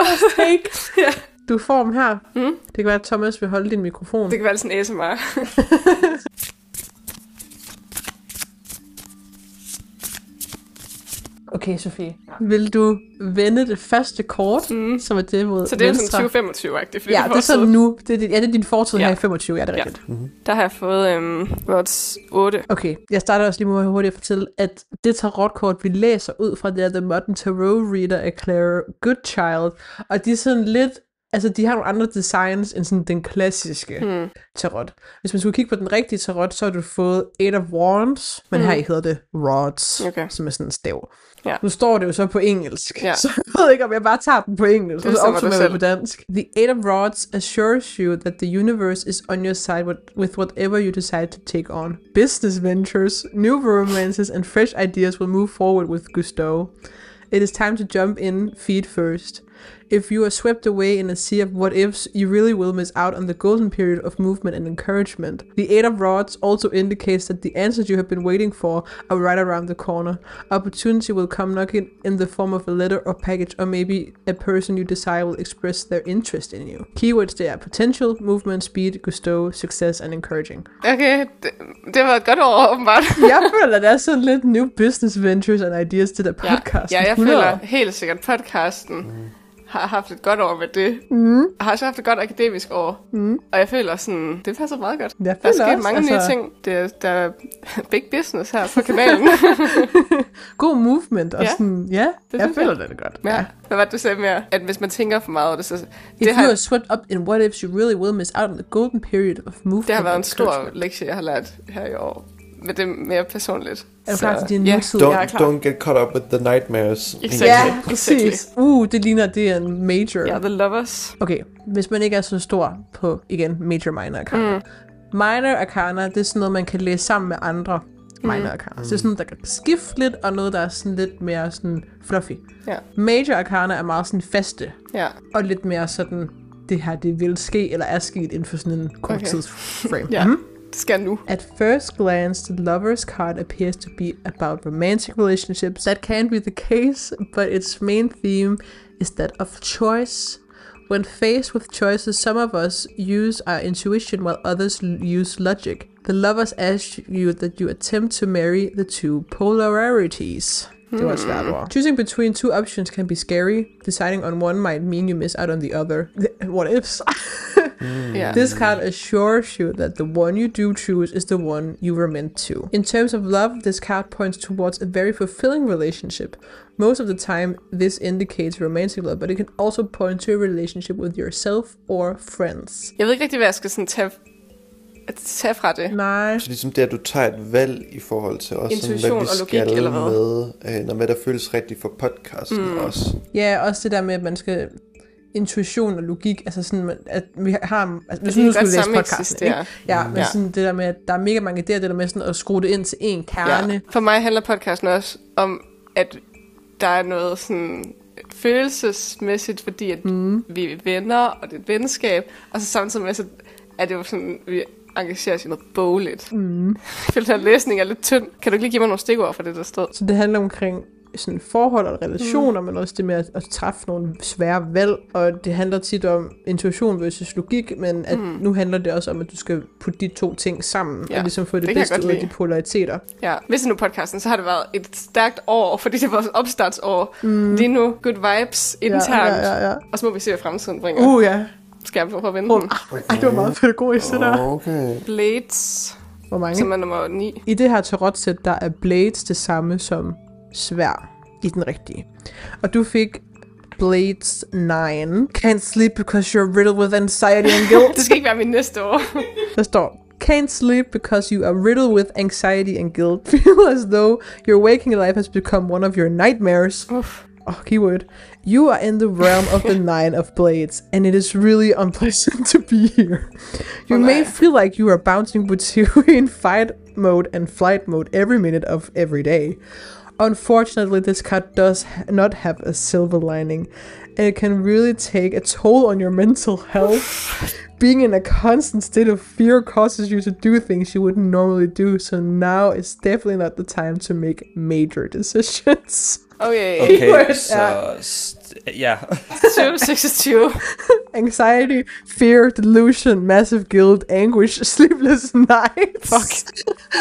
ja. Du får dem her. Mm. Det kan være, at Thomas vil holde din mikrofon. Det kan være sådan en A S M R. Okay, Sofie. Vil du vende det første kort, mm. som er det mod Så det er venstre? sådan tyve femogtyve-agtigt. Ja, det er sådan nu. Det er, ja, det er din fortid ja. her i femogtyve, ja, det er rigtigt. Ja. Mm-hmm. Der har jeg fået øhm, Rods otte. Okay, jeg starter også lige med hurtigt at fortælle, at det tarotkort, vi læser ud fra, det er The Modern Tarot Reader af Claire Goodchild. Og de er sådan lidt, altså de har nogle andre designs end sådan den klassiske hmm. tarot. Hvis man skulle kigge på den rigtige tarot, så har du fået Eight of Wands, men hmm. her hedder det Rods, okay. som er sådan en stav. Ja. Nu står det jo så på engelsk, ja. så jeg ved ikke, om jeg bare tager den på engelsk, og så opsummerer det på dansk. The Eight of Rods assures you that the universe is on your side with, with whatever you decide to take on. Business ventures, new romances, and fresh ideas will move forward with gusto. It is time to jump in feet first. If you are swept away in a sea of what-ifs, you really will miss out on the golden period of movement and encouragement. The Eight of Rods also indicates that the answers you have been waiting for are right around the corner. Opportunity will come knocking in the form of a letter or package, or maybe a person you desire will express their interest in you. Keywords there are potential, movement, speed, gusto, success and encouraging. Okay, det, det var et godt ord, åbenbart. Jeg føler, at der er sådan lidt new business ventures and ideas til der podcast. Ja, ja, jeg føler helt sikkert podcasten. Mm. har haft et godt år med det. Mm. Jeg har også haft et godt akademisk år. Mm. Og jeg føler sådan, det passer meget godt. Der er sket mange altså... nye ting. Det er, der er big business her på kanalen. God movement. Og ja, sådan, ja det jeg føler det, det godt. Ja. Ja. Hvad var det, du sagde mere? At hvis man tænker for meget over det, så... If det you har... are swept up in what ifs, you really will miss out on the golden period of movement. Det har været en stor lektie, jeg har lært her i år. Men det er mere personligt. Er du klar til din yeah. nutid? Don't, don't get caught up with the nightmares. Exactly. Ja, præcis. Uh, det ligner, det er en major. Ja, yeah, the lovers. Okay, hvis man ikke er så stor på, igen, major minor arcana. Mm. Minor arcana, det er sådan noget, man kan læse sammen med andre. minor arcana. Så det er sådan, der kan skifte lidt, og noget, der er sådan lidt mere sådan fluffy. Ja. Major arcana er meget sådan faste, Ja. og lidt mere sådan, det her, det vil ske, eller er sket inden for sådan en kort Okay. tidsframe. Ja. Mhm. Det skal nu. At first glance, the lover's card appears to be about romantic relationships. That can be the case, but its main theme is that of choice. When faced with choices, some of us use our intuition while others l- use logic. The lovers ask you that you attempt to marry the two polarities. Det var et svært ord. Choosing between two options can be scary. Deciding on one might mean you miss out on the other. What ifs? Ja. This card assures you that the one you do choose is the one you were meant to. In terms of love, this card points towards a very fulfilling relationship. Most of the time, this indicates romantic love, but it can also point to a relationship with yourself or friends. Jeg ved ikke rigtig, hvad jeg skal sådan tage, at tage fra det. Nej. Så ligesom det, at du tager et valg i forhold til også sådan, Intuition hvad vi og logik, skal eller hvad? med, øh, når hvad der føles rigtigt for podcasten mm. også. Ja, også det der med, at man skal intuition og logik, altså sådan, at vi har, altså hvis de nu kan skulle godt læse sammen podcasten, eksistere. ikke? Ja, men Ja. sådan det der med, at der er mega mange idéer, det der med sådan at skrue det ind til én kerne. Ja. For mig handler podcasten også om, at der er noget sådan følelsesmæssigt, fordi at mm. vi er venner, og det er et venskab, og så samtidig med, så er det jo sådan, vi engagerer os i noget bogligt. Mm. Jeg føler, at læsning er lidt tynd. Kan du ikke lige give mig nogle stikord for det, der stod? Så det handler omkring sådan forhold og relationer, mm. men også det med at, at træffe nogle svære valg, og det handler tit om intuition versus logik, men at mm. nu handler det også om, at du skal putte de to ting sammen, Ja, og ligesom få det, det kan jeg bedste godt ud af lide. de polariteter. Ja, hvis det nu podcasten, så har det været et stærkt år, fordi det var vores opstartsår. Mm. Lige nu, good vibes internt, Ja, ja, ja, ja. og så må vi se, hvad fremtiden bringer. Uh, ja. Skal jeg prøve at vende Oh, den? ej, det var meget pædagogisk, det der. Okay. Blades, Hvor mange? som er nummer ni. I det her tarotsæt, der er Blades det samme som sværd i den rigtige. Og du fik Blades ni. Can't sleep because you're riddled with anxiety and guilt. Det skal ikke være min næste år. Der står, can't sleep because you are riddled with anxiety and guilt. Feel as though your waking life has become one of your nightmares. Uff. Oh, keyword. You are in the realm of the nine of blades, and it is really unpleasant to be here. You Oh, may nej. feel like you are bouncing between fight mode and flight mode every minute of every day. Unfortunately, this card does ha- not have a silver lining, and it can really take a toll on your mental health. Being in a constant state of fear causes you to do things you wouldn't normally do, so now is definitely not the time to make major decisions. Okay. Okay, Keyword, så st- ja. tyve seksogtyve. Anxiety, fear, delusion, massive guilt, anguish, sleepless nights. Fuck.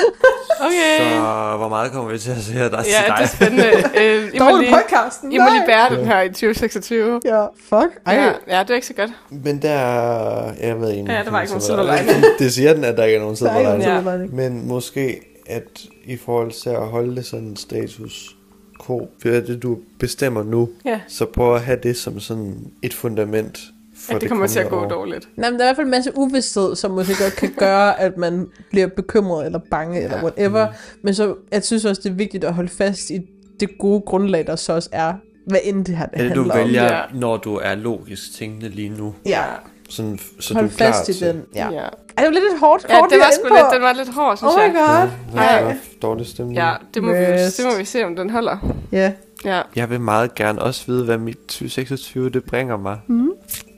Okay. Så hvor meget kommer vi til at se her, der er til Ja, det er dig? spændende. Øh, I, må Dårlig lige, podcasten. I må lige bære den her i tyve seksogtyve. Ja, fuck. Ej. Ja, ja, det er ikke så godt. Men der, jeg ved ikke. Ja, der var ikke nogen silver silver lining. Det siger den, at der ikke er nogen Der er silver ikke lining. nogen Ja. silver lining. Men måske, at i forhold til at holde det sådan status quo, for det du bestemmer nu, Ja. så prøv at have det som sådan et fundament for Ja, det kommer til at gå kommende år. dårligt. Nej, men der er i hvert fald en masse uvidsthed, som måske godt kan gøre, at man bliver bekymret eller bange eller whatever. Men så, jeg synes også, det er vigtigt at holde fast i det gode grundlag, der så også er, hvad end det her det Er det, handler du om. vælger, Ja. når du er logisk tænkende lige nu? Ja, Sådan, så hold du er klar fast i til. den. Ja. Ja. Ej, det var lidt et hårdt Ja, kort, det vi var er sgu inde lidt, på. den var lidt hård, synes Oh jeg. my god. Ja, Ej. dårlig stemning. Ja, det må, vi, Rest. det må vi se, om den holder. Ja. Ja. Jeg vil meget gerne også vide, hvad mit tyve seksogtyve det bringer mig. Mm.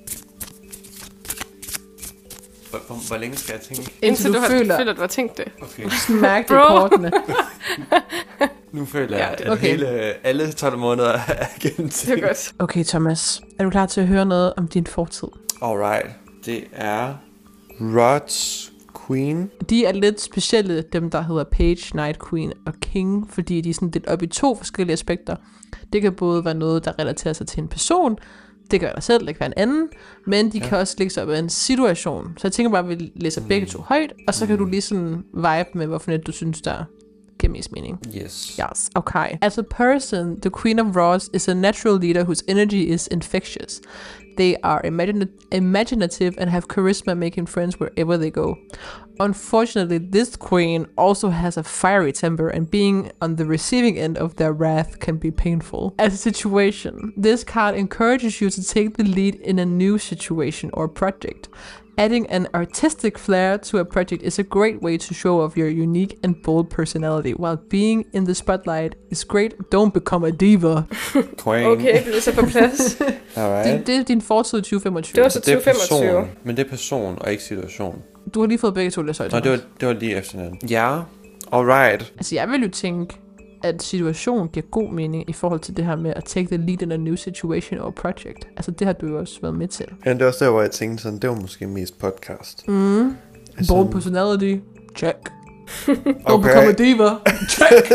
Hvor, hvor, hvor længe skal jeg tænke? Indtil du du, har, føler- føler, at du har tænkt det. Okay, Mærk det Bro. kortene. nu føler Ja, jeg, det- at okay. hele, alle tolv måneder er gennemtænkt. Det er godt. Okay, Thomas. Er du klar til at høre noget om din fortid? Alright, det er Rods Queen. De er lidt specielle, dem der hedder Page, Night Queen og King, fordi de er sådan lidt op i to forskellige aspekter. Det kan både være noget, der relaterer sig til en person, det kan være dig selv, det kan være en anden, men de ja. kan også lægge sig op af en situation. Så jeg tænker bare, at vi læser mm. begge to højt, og så kan du lige sådan vibe med, hvorfor net du synes, der giver mest mening. Yes. Yes, okay. As a person, the Queen of Rods is a natural leader whose energy is infectious. They are imagina- imaginative and have charisma, making friends wherever they go. Unfortunately, this queen also has a fiery temper, and being on the receiving end of their wrath can be painful. As a situation, this card encourages you to take the lead in a new situation or project. Adding an artistic flair to a project is a great way to show off your unique and bold personality, while being in the spotlight is great. Don't become a diva. Okay, det er så på plads. Alright. Det, det er din fortid tyve femogtyve. Det var så tyve femogtyve. Det er person, men det er person og ikke situation. Du har lige fået begge to læst højt. Nå, det var, det var lige efter hinanden. Ja, alright. Altså, jeg vil jo tænke, at situation giver god mening i forhold til det her med at take the lead in a new situation or project. Altså, det har du jo også været med til. Ja, det var også der, hvor jeg tænkte sådan, det var måske mest podcast. Mm. Altså, bold personality, check. Don't okay. become a diva, check.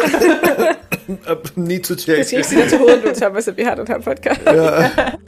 Need to check. Jeg skal ikke sige det til hovedet nu, Thomas, at vi har den her podcast. Ja.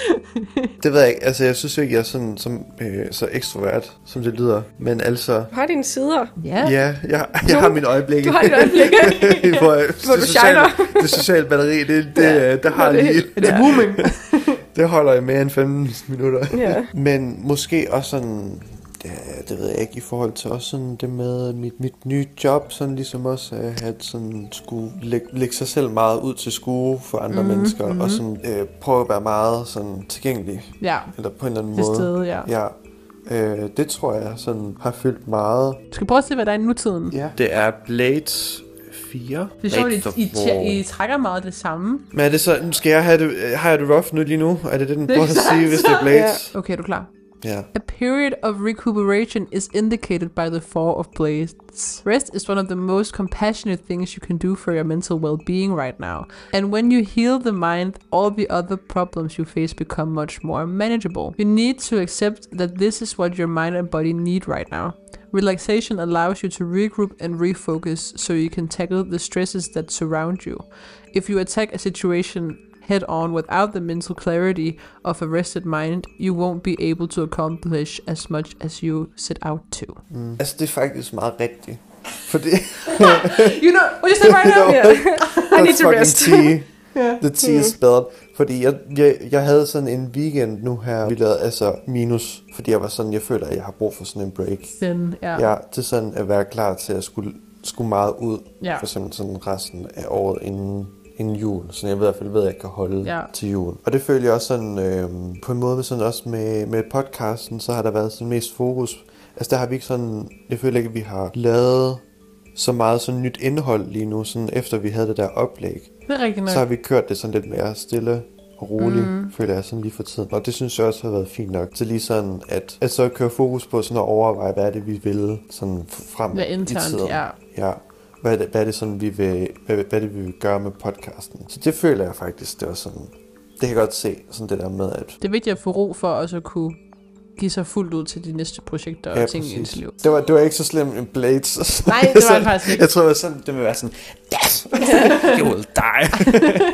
Det ved jeg ikke. Altså, jeg synes jo ikke, jeg er sådan, som, øh, så ekstrovert, som det lyder. Men altså... Du har dine sider. Ja. Ja, jeg, jeg har mine øjeblikke. Du har dine øjeblikke. Hvor du det, sociale, det sociale batteri, det, det, ja, det har lige... Det er booming. Det holder i mere end femten minutter. Ja. Men måske også sådan... Ja, det ved jeg ikke, i forhold til også sådan det med mit, mit nye job, sådan ligesom også at have sådan skulle lægge, lægge sig selv meget ud til skue for andre mm, mennesker, mm. og sådan øh, prøve at være meget sådan tilgængelig, ja. Eller på en eller anden det måde. Sted, ja. Ja. Øh, det tror jeg sådan har fyldt meget. Du skal prøve at se, hvad der er i nutiden. Ja. Det er Blades fire. Det er sjovt, I, I, I trækker meget det samme. Men er det så, skal jeg have det, har jeg det rough nu lige nu? Er det det, den prøver at sige, hvis det er Blades? Ja. Okay, er du klar? Yeah. A period of recuperation is indicated by the Four of Blades. Rest is one of the most compassionate things you can do for your mental well-being right now. And when you heal the mind, all the other problems you face become much more manageable. You need to accept that this is what your mind and body need right now. Relaxation allows you to regroup and refocus so you can tackle the stresses that surround you. If you attack a situation head on without the mental clarity of a rested mind, you won't be able to accomplish as much as you set out to. Mm. Altså, det er faktisk meget rigtigt. Fordi... you know, what you said right now? Yeah. I need to rest. Yeah. The tea is spilled. Fordi jeg, jeg, jeg havde sådan en weekend nu her, vi lavede altså minus, fordi jeg var sådan, jeg føler, at jeg har brug for sådan en break. Then, yeah. Ja, til sådan at være klar til at skulle, skulle meget ud, yeah. for eksempel sådan resten af året inden, inden jul, så jeg i hvert fald ved, at jeg kan holde yeah. til jul. Og det føler jeg også sådan, øh, på en måde sådan også med, med podcasten, så har der været sådan mest fokus. Altså der har vi ikke sådan, jeg føler ikke, at vi har lavet så meget sådan nyt indhold lige nu, sådan efter vi havde det der oplæg. Det er rigtigt nok. Så har vi kørt det sådan lidt mere stille og roligt, mm. føler jeg sådan lige for tiden. Og det synes jeg også har været fint nok til lige sådan, at, at så køre fokus på sådan at overveje, hvad er det, vi vil sådan frem ja, internt, i tiden. Ja. Ja. Hvad er det, hvad er det sådan, vi vil, hvad, hvad er det, vi vil gøre med podcasten? Så det føler jeg faktisk, det var sådan, det kan jeg godt se, sådan det der med, at... Det er vigtigt at få ro for også at kunne give sig fuldt ud til de næste projekter og ja, ting i ens liv. Det var, det var ikke så slemt en Blades. Nej, det var det faktisk ikke. Jeg tror, det, sådan, det vil være sådan, yes, you will die.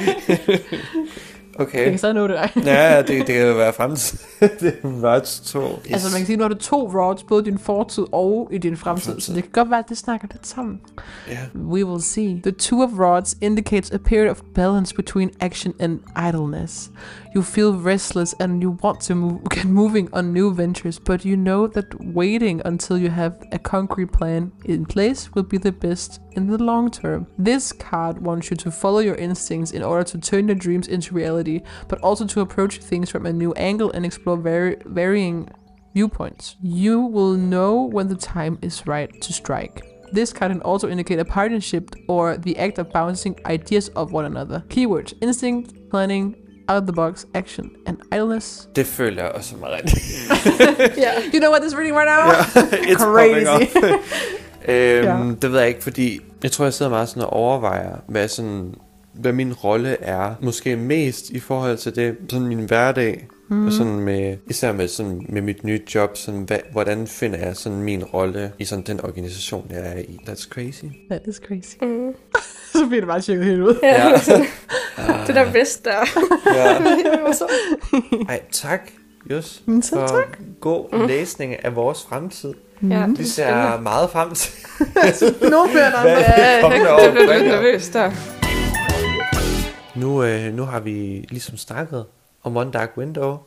Okay. Det kan stadig nå det, ej. Ja, det, det kan jo være fremtid. Det er bare to. Yes. Altså man kan sige, nu har du to rods, både i din fortid og i din fremtid, fremtid. Så det kan godt være, at det snakker lidt sammen. Yeah. We will see. The two of rods indicates a period of balance between action and idleness. You feel restless and you want to move, get moving on new ventures, but you know that waiting until you have a concrete plan in place will be the best in the long term. This card wants you to follow your instincts in order to turn your dreams into reality, but also to approach things from a new angle and explore very varying viewpoints. You will know when the time is right to strike. This card can also indicate a partnership or the act of bouncing ideas off one another. Keywords: instinct, planning, out of the box, action, and idleness. Det føler jeg også meget rigtigt. Yeah. You know what this reading right now? Yeah, it's crazy. øhm, yeah. Det ved jeg ikke, fordi jeg tror, jeg sidder meget sådan og overvejer, hvad, sådan, hvad min rolle er. Måske mest i forhold til det, sådan min hverdag. Mm. Og sådan med, især med, sådan, med mit nye job, sådan, hvad, hvordan finder jeg sådan min rolle i sådan den organisation, jeg er i. That's crazy. That is crazy. Mm. Så bliver det bare tjekket helt ud. Ja, ja. Det der vest der. Ja. Ej, tak, Jus, for tak. god mm. læsning af vores fremtid. Ja, vi ser spændende. Meget frem til. Nu bliver der. Ja, det bliver lidt nervøst der. Nu, øh, nu har vi ligesom snakket om One Dark Window,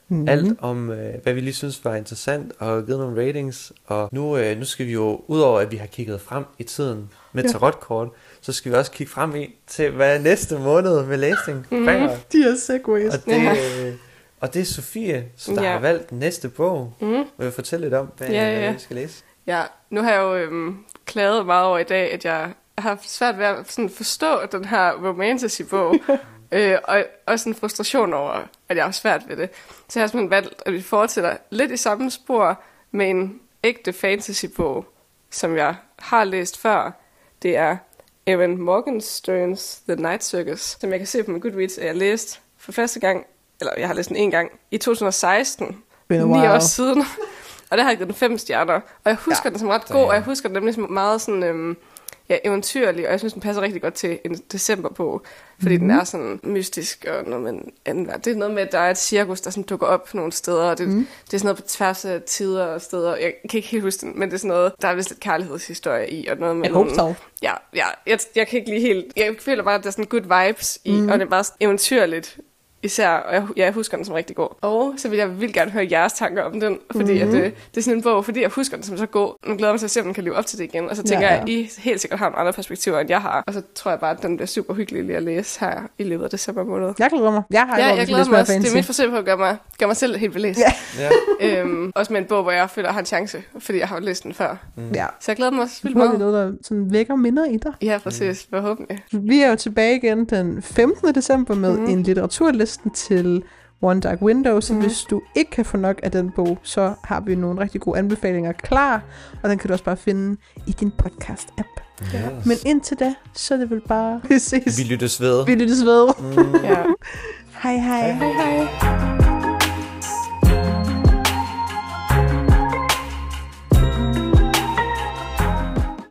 Mm-hmm. Alt om, øh, hvad vi lige synes var interessant, og givet nogle ratings. Og nu, øh, nu skal vi jo, udover at vi har kigget frem i tiden med ja. tarotkort, så skal vi også kigge frem i til, hvad er næste måned med læsning bringer. Mm-hmm. De er segways. Og det, øh, og det er Sofie, som der ja. har valgt næste bog. Mm. Vil jeg fortælle lidt om, hvad, ja, ja. hvad vi skal læse? Ja, nu har jeg jo øhm, klaget meget over i dag, at jeg har haft svært ved at sådan forstå den her romantasy-bog. øh, og også en frustration over, at jeg har svært ved det. Så jeg har simpelthen valgt, at vi fortsætter lidt i samme spor med en ægte fantasy-bog, som jeg har læst før. Det er Evan Morgensterns The Night Circus, som jeg kan se på min Goodreads, at jeg læste for første gang, eller jeg har læst den en gang, i to tusind og seksten, ni år siden. Og der har jeg givet den fem stjerner. Og jeg husker ja, den som ret god, og jeg husker den nemlig som meget sådan, øhm, ja, eventyrlig, og jeg synes, den passer rigtig godt til en decemberbog, fordi mm-hmm. den er sådan mystisk og noget med en anden verden. Det er noget med, at der er et cirkus, der sådan dukker op nogle steder, og det, mm. det er sådan noget på tværs af tider og steder. Jeg kan ikke helt huske den, men det er sådan noget, der er vist lidt kærlighedshistorie i, og noget med jeg nogle... håber så. Ja, ja jeg, jeg kan ikke lige helt... Jeg føler bare, at der er sådan good vibes i, mm. og det er bare eventyrligt. Især, og jeg, ja, jeg husker den som rigtig god. Og så vil jeg vildt gerne høre jeres tanker om den, fordi mm-hmm. at, det, det er sådan en bog, fordi jeg husker den som så god. Nu glæder jeg mig til at se, om den kan leve op til det igen. Og så tænker ja, ja. jeg, I helt sikkert har nogle andre perspektiver, end jeg har. Og så tror jeg bare, at den bliver super hyggelig lige at læse her i løbet af december måned. Jeg glæder mig. Jeg har ja, jeg glæder mig også. Det er mit forsøg på at gøre mig, gøre mig selv helt belæst. Ja. øhm, også med en bog, hvor jeg føler, at jeg har en chance, fordi jeg har læst den før. Mm. Ja. Så jeg glæder mig også vildt meget. Det er noget, der sådan vækker minder i dig. Ja, præcis. Mm. Forhåbentlig. Vi er jo tilbage igen den femtende december med mm. en litteraturlisten til One Dark Window, så mm. hvis du ikke kan få nok af den bog, så har vi nogle rigtig gode anbefalinger klar, og den kan du også bare finde i din podcast-app. Yes. Men indtil da, så er det vel bare... Vi ses. Vi lyttes ved. Vi lyttes ved. Mm. ja. Hej hej. Hej hej.